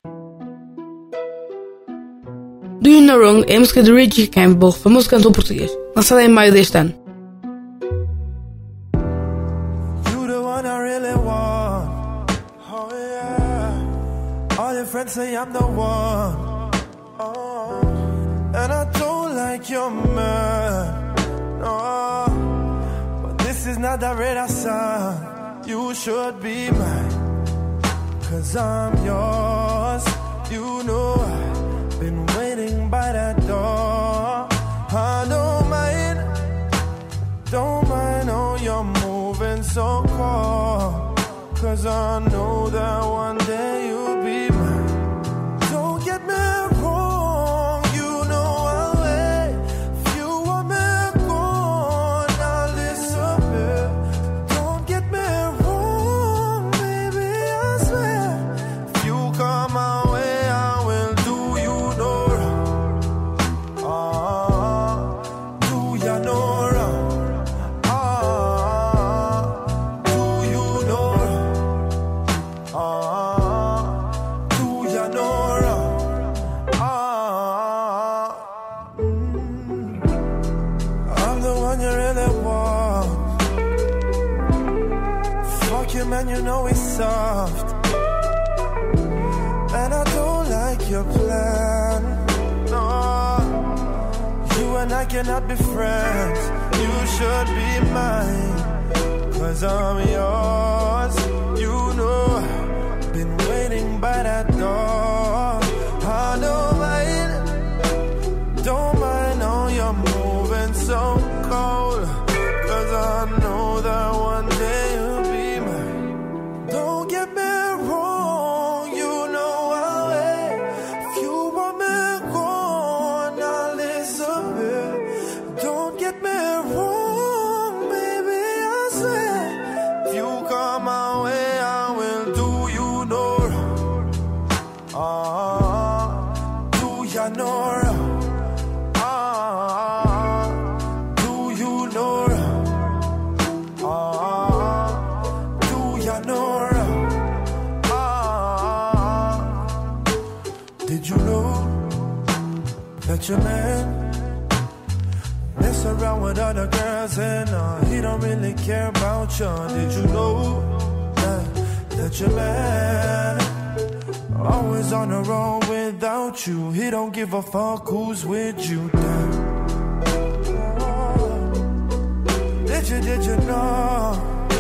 E: Do You Know Wrong é a música de Richie Campbell, famoso cantor português, lançada em maio deste ano.
R: Friends say I'm the one, and I don't like your man, no, but this is not the radar sign. You should be mine, 'cause I'm yours. You know I've been waiting by that door. I don't 'cause I know that one day you'll be mine. Don't get me wrong, you know I'll wait. If you want me gone, I'll disappear. Don't get me wrong, baby, I swear. If you come my way, I will do you no wrong. Do ya no wrong? Do you no wrong? Do ya no wrong? I'm the one you really want. Fuck you, man, you know it's soft. And I don't like your plan. No, you and I cannot be friends. You should be mine, 'cause I'm yours. You know, been waiting by that door. I don't mind how you're moving so cold, 'cause I know that one day you'll be mine. Don't get me wrong, you know I'll wait. If you want me gone, I'll disappear. Don't get me wrong, baby, I swear. If you come my way, I will do you no wrong. Do ya no wrong? Do you no wrong? Do ya no wrong? Did you know that your man mess around with other girls and he don't really care about you? Did you know that your man always on the road without you? He don't give a fuck who's with you. Did you know?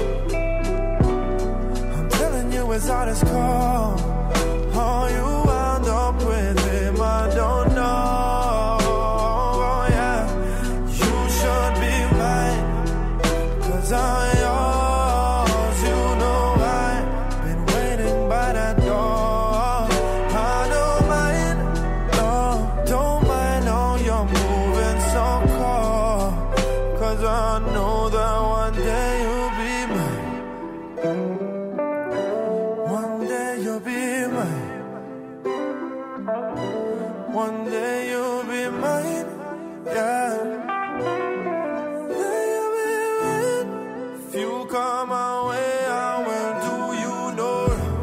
R: I'm telling you it's all this call. How you wound up with him, I don't know. Oh, yeah. You should be mine, 'cause I'm yours. You know I've been waiting by that door. I don't mind, no, don't mind how you're moving so cold, 'cause I know that one day you'll be mine. One day you'll be mine. One day you'll be mine, yeah. One day you'll be mine. If you come my way, I will do you no wrong.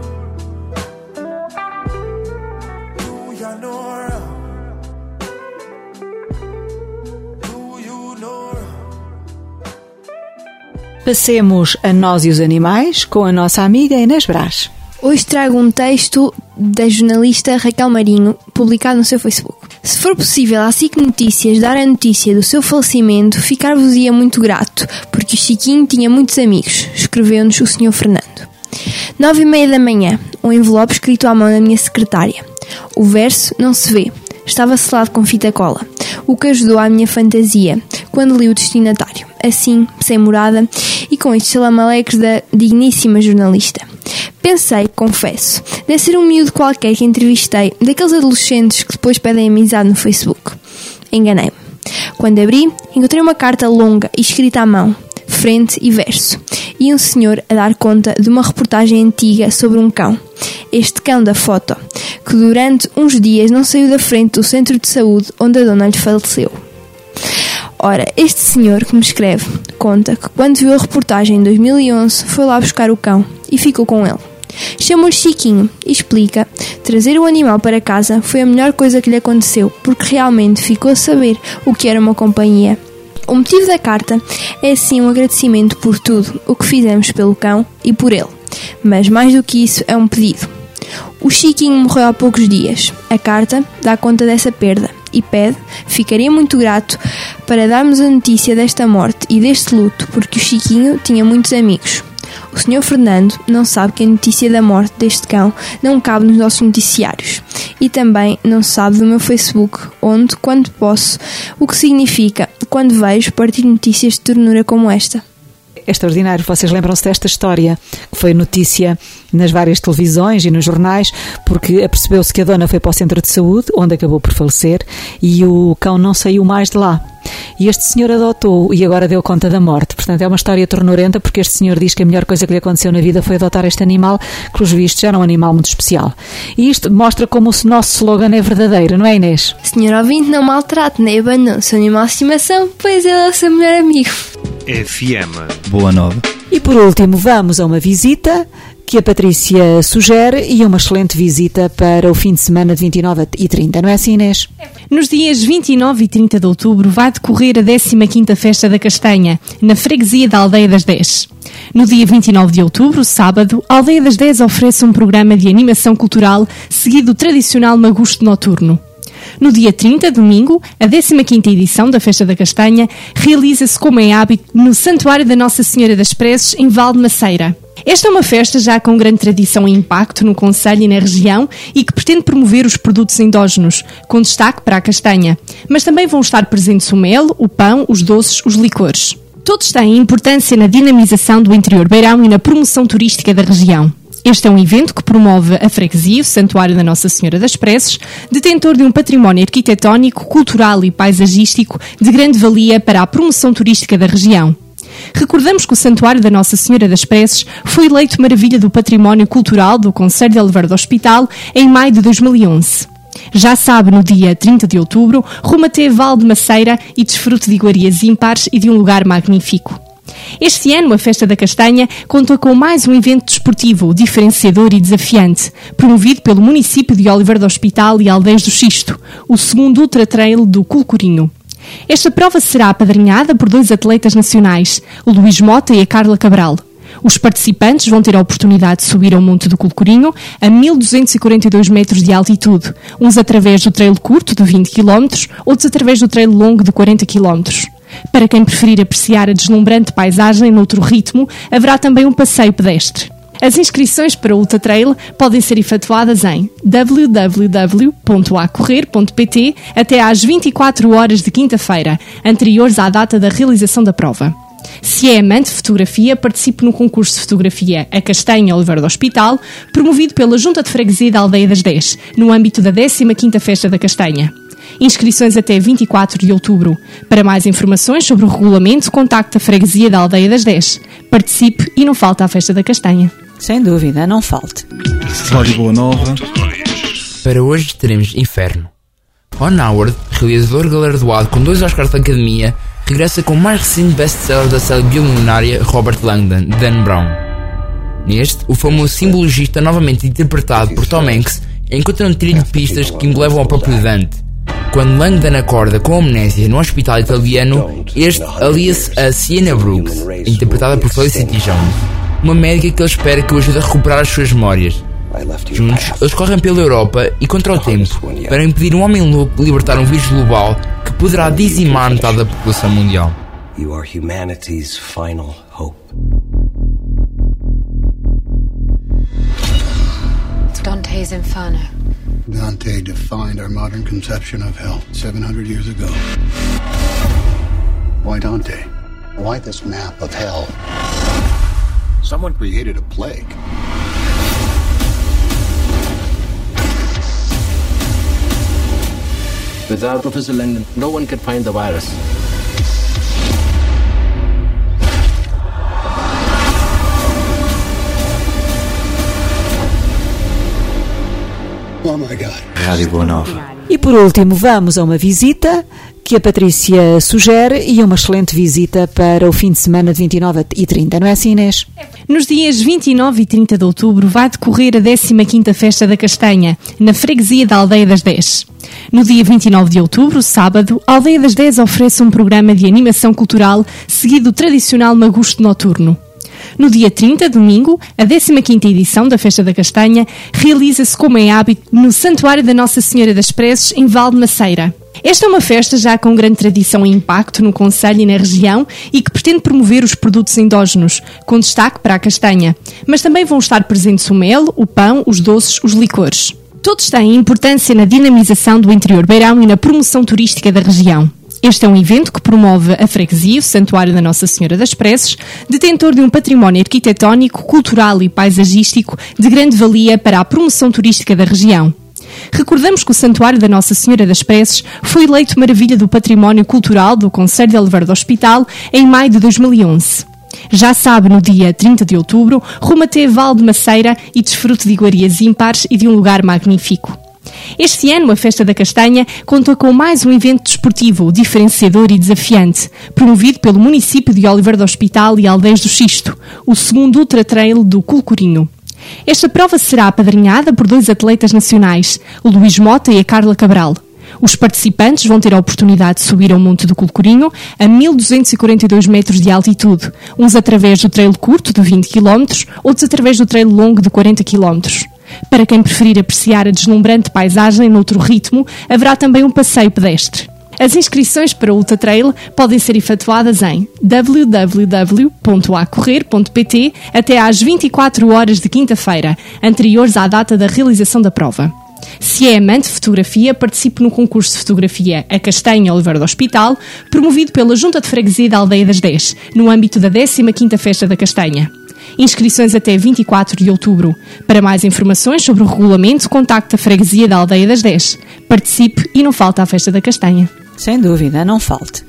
R: Do ya no wrong? Do you no wrong?
B: Passemos a Nós e os Animais com a nossa amiga Inês Brás.
H: Hoje trago um texto da jornalista Raquel Marinho, publicado no seu Facebook. Se for possível à SIC Notícias dar a notícia do seu falecimento, ficar-vos-ia muito grato, porque o Chiquinho tinha muitos amigos, escreveu-nos o Sr. Fernando. 9h30 da manhã, um envelope escrito à mão da minha secretária. O verso não se vê, estava selado com fita cola, o que ajudou à minha fantasia quando li o destinatário, assim, sem morada e com estes salamaleques da digníssima jornalista. Pensei, confesso, deve ser um miúdo qualquer que entrevistei, daqueles adolescentes que depois pedem amizade no Facebook. Enganei-me. Quando abri, encontrei uma carta longa e escrita à mão, frente e verso, e um senhor a dar conta de uma reportagem antiga sobre um cão. Este cão da foto, que durante uns dias não saiu da frente do centro de saúde onde a dona lhe faleceu. Ora, este senhor que me escreve conta que quando viu a reportagem em 2011 foi lá buscar o cão e ficou com ele. Chamou-lhe Chiquinho e explica: trazer o animal para casa foi a melhor coisa que lhe aconteceu, porque realmente ficou a saber o que era uma companhia. O motivo da carta é assim um agradecimento por tudo o que fizemos pelo cão e por ele, mas mais do que isso é um pedido. O Chiquinho morreu há poucos dias. A carta dá conta dessa perda e pede, ficaria muito grato, para darmos a notícia desta morte e deste luto, porque o Chiquinho tinha muitos amigos. O Sr. Fernando não sabe que a notícia da morte deste cão não cabe nos nossos noticiários. E também não sabe do meu Facebook, onde, quando posso, o que significa quando vejo partir notícias de ternura como esta.
B: É extraordinário. Vocês lembram-se desta história que foi notícia nas várias televisões e nos jornais, porque apercebeu-se que a dona foi para o centro de saúde, onde acabou por falecer, e o cão não saiu mais de lá. E este senhor adotou e agora deu conta da morte. Portanto, é uma história ternurenta, porque este senhor diz que a melhor coisa que lhe aconteceu na vida foi adotar este animal, que, pelos vistos, era um animal muito especial. E isto mostra como o nosso slogan é verdadeiro, não é, Inês?
N: Senhor ouvinte, não maltrate nem abandone o seu animal de estimação, pois ele é o seu melhor amigo.
D: FM.
O: Boa nova.
B: E por último, vamos a uma visita que a Patrícia sugere e uma excelente visita para o fim de semana de 29 e 30, não é assim, Inês?
H: Nos dias 29 e 30 de outubro vai decorrer a 15ª Festa da Castanha, na freguesia da Aldeia das 10. No dia 29 de outubro, sábado, a Aldeia das 10 oferece um programa de animação cultural seguido do tradicional magusto noturno. No dia 30, domingo, a 15ª edição da Festa da Castanha realiza-se, como é hábito, no Santuário da Nossa Senhora das Preces, em Valdemaceira. Esta é uma festa já com grande tradição e impacto no concelho e na região e que pretende promover os produtos endógenos, com destaque para a castanha. Mas também vão estar presentes o mel, o pão, os doces, os licores. Todos têm importância na dinamização do interior beirão e na promoção turística da região. Este é um evento que promove a freguesia, o Santuário da Nossa Senhora das Preces, detentor de um património arquitetónico, cultural e paisagístico de grande valia para a promoção turística da região. Recordamos que o Santuário da Nossa Senhora das Preces foi eleito Maravilha do Património Cultural do Concelho de Oliveira do Hospital em maio de 2011. Já sabe, no dia 30 de outubro, rumo até Valdemaceira e desfrute de iguarias ímpares e de um lugar magnífico. Este ano, a Festa da Castanha conta com mais um evento desportivo, diferenciador e desafiante, promovido pelo município de Oliveira do Hospital e Aldeias do Xisto, o segundo Ultra Trail do Culcurinho. Esta prova será apadrinhada por 2 atletas nacionais, o Luís Mota e a Carla Cabral. Os participantes vão ter a oportunidade de subir ao Monte do Culcurinho a 1.242 metros de altitude, uns através do trail curto de 20 km, outros através do trail longo de 40 km. Para quem preferir apreciar a deslumbrante paisagem noutro ritmo, haverá também um passeio pedestre. As inscrições para o Ultra Trail podem ser efetuadas em www.acorrer.pt até às 24 horas de quinta-feira, anteriores à data da realização da prova. Se é amante de fotografia, participe no concurso de fotografia A Castanha Oliveira do Hospital, promovido pela Junta de Freguesia da Aldeia das 10, no âmbito da 15ª Festa da Castanha. Inscrições até 24 de outubro. Para mais informações sobre o regulamento, contacte a Freguesia da Aldeia das 10. Participe e não falte à Festa da Castanha.
B: Sem dúvida, não falte.
O: Rádio Boa Nova.
Q: Para hoje teremos Inferno. Ron Howard, realizador galardoado com 2 Oscars da Academia, regressa com o mais recente best-seller da série bilionária Robert Langdon, Dan Brown. Neste, o famoso simbologista, novamente interpretado por Tom Hanks, encontra um trilho de pistas que me levam ao próprio Dante. Quando Langdon acorda com amnésia no hospital italiano, este alia-se a Sienna Brooks, interpretada por Felicity Jones, uma médica que ele espera que o ajude a recuperar as suas memórias. Juntos, eles correm pela Europa e contra o tempo para impedir um homem louco de libertar um vírus global que poderá dizimar metade da população mundial.
S: You are humanity's final hope.
T: Dante's Inferno.
U: Dante defined our modern conception of hell 700 years ago. Why Dante? Why this map of hell? Someone created a plague.
V: Without Professor Langdon, no one could find the virus.
U: Oh my God.
O: Rádio Boa Nova.
B: E por último, vamos a uma visita que a Patrícia sugere e uma excelente visita para o fim de semana de 29 e 30, não é assim, Inês?
H: Nos dias 29 e 30 de outubro vai decorrer a 15ª Festa da Castanha, na freguesia da Aldeia das 10. No dia 29 de outubro, sábado, a Aldeia das 10 oferece um programa de animação cultural seguido do tradicional magusto noturno. No dia 30, domingo, a 15ª edição da Festa da Castanha realiza-se, como é hábito, no Santuário da Nossa Senhora das Preces, em Valdemaceira. Esta é uma festa já com grande tradição e impacto no concelho e na região e que pretende promover os produtos endógenos, com destaque para a castanha. Mas também vão estar presentes o mel, o pão, os doces, os licores. Todos têm importância na dinamização do interior beirão e na promoção turística da região. Este é um evento que promove a freguesia, o Santuário da Nossa Senhora das Preces, detentor de um património arquitetónico, cultural e paisagístico de grande valia para a promoção turística da região. Recordamos que o Santuário da Nossa Senhora das Preces foi eleito Maravilha do Património Cultural do Concelho de Oliveira do Hospital em maio de 2011. Já sabe, no dia 30 de outubro, rumo até Val de Maceira e desfrute de iguarias ímpares e de um lugar magnífico. Este ano, a Festa da Castanha contou com mais um evento desportivo, diferenciador e desafiante, promovido pelo município de Oliveira do Hospital e Aldeias do Xisto, o segundo Ultra Trail do Culcurinho. Esta prova será apadrinhada por 2 atletas nacionais, o Luís Mota e a Carla Cabral. Os participantes vão ter a oportunidade de subir ao Monte do Culcurinho a 1.242 metros de altitude, uns através do trail curto de 20 km, outros através do trail longo de 40 km. Para quem preferir apreciar a deslumbrante paisagem noutro ritmo, haverá também um passeio pedestre. As inscrições para o Ultra Trail podem ser efetuadas em www.acorrer.pt até às 24 horas de quinta-feira, anteriores à data da realização da prova. Se é amante de fotografia, participe no concurso de fotografia A Castanha Oliveira do Hospital, promovido pela Junta de Freguesia da Aldeia das 10, no âmbito da 15ª Festa da Castanha. Inscrições até 24 de outubro. Para mais informações sobre o regulamento, contacte a Freguesia da Aldeia das 10. Participe e não falte à Festa da Castanha.
B: Sem dúvida, não falte.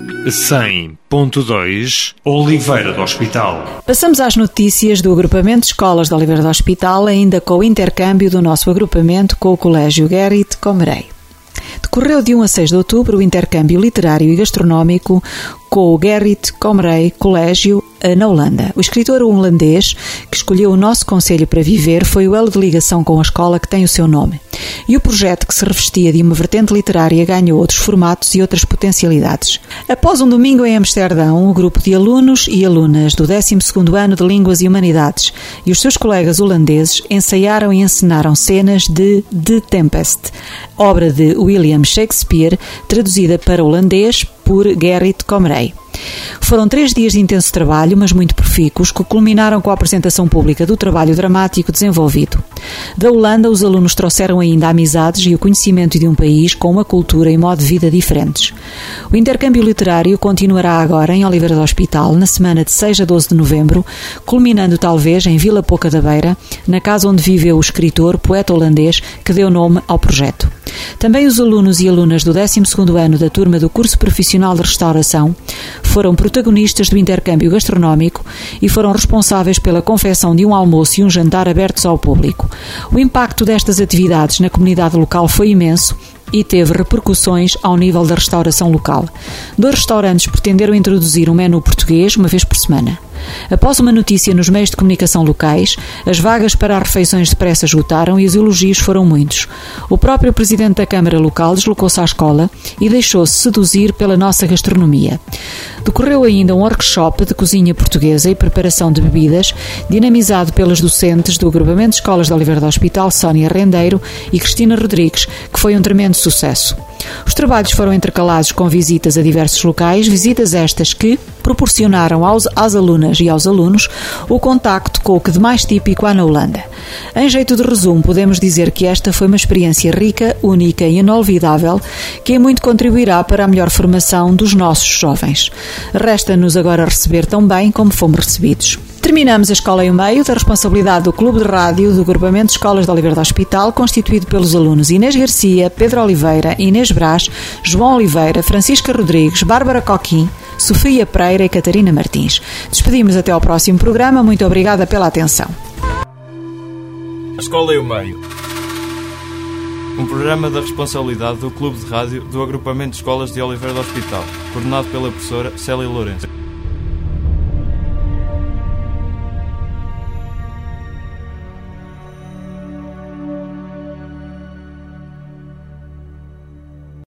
D: 100.2 Oliveira do Hospital.
B: Passamos às notícias do agrupamento de escolas de Oliveira do Hospital, ainda com o intercâmbio do nosso agrupamento com o Colégio Gerrit Comerei. Decorreu de 1 a 6 de outubro o intercâmbio literário e gastronómico com o Gerrit Comerei Colégio na Holanda. O escritor holandês que escolheu o nosso concelho para viver foi o elo de ligação com a escola que tem o seu nome. E o projeto, que se revestia de uma vertente literária, ganhou outros formatos e outras potencialidades. Após um domingo em Amsterdão, o grupo de alunos e alunas do 12º ano de Línguas e Humanidades e os seus colegas holandeses ensaiaram e encenaram cenas de The Tempest, obra de William Shakespeare, traduzida para holandês por Gerrit Comerei. Foram 3 dias de intenso trabalho, mas muito profícuos, que culminaram com a apresentação pública do trabalho dramático desenvolvido. Da Holanda, os alunos trouxeram ainda amizades e o conhecimento de um país com uma cultura e modo de vida diferentes. O intercâmbio literário continuará agora em Oliveira do Hospital, na semana de 6 a 12 de novembro, culminando talvez em Vila Pouca da Beira, na casa onde viveu o escritor, poeta holandês, que deu nome ao projeto. Também os alunos e alunas do 12º ano da turma do curso profissional de restauração foram protagonistas do intercâmbio gastronómico e foram responsáveis pela confecção de um almoço e um jantar abertos ao público. O impacto destas atividades na comunidade local foi imenso e teve repercussões ao nível da restauração local. 2 restaurantes pretenderam introduzir um menu português uma vez por semana. Após uma notícia nos meios de comunicação locais, as vagas para as refeições depressa esgotaram e os elogios foram muitos. O próprio presidente da Câmara local deslocou-se à escola e deixou-se seduzir pela nossa gastronomia. Decorreu ainda um workshop de cozinha portuguesa e preparação de bebidas, dinamizado pelas docentes do agrupamento de escolas de Oliveira do Hospital, Sónia Rendeiro e Cristina Rodrigues, que foi um tremendo sucesso. Os trabalhos foram intercalados com visitas a diversos locais, visitas estas que proporcionaram às alunas e aos alunos o contacto com o que de mais típico há na Holanda. Em jeito de resumo, podemos dizer que esta foi uma experiência rica, única e inolvidável, que em muito contribuirá para a melhor formação dos nossos jovens. Resta-nos agora receber tão bem como fomos recebidos. Terminamos a Escola e o Meio, da responsabilidade do Clube de Rádio do Agrupamento de Escolas de Oliveira do Hospital, constituído pelos alunos Inês Garcia, Pedro Oliveira, Inês Brás, João Oliveira, Francisca Rodrigues, Bárbara Coquim, Sofia Pereira e Catarina Martins. Despedimos até ao próximo programa. Muito obrigada pela atenção.
A: A Escola e o Meio. Um programa da responsabilidade do Clube de Rádio do Agrupamento de Escolas de Oliveira do Hospital, coordenado pela professora Célia Lourenço.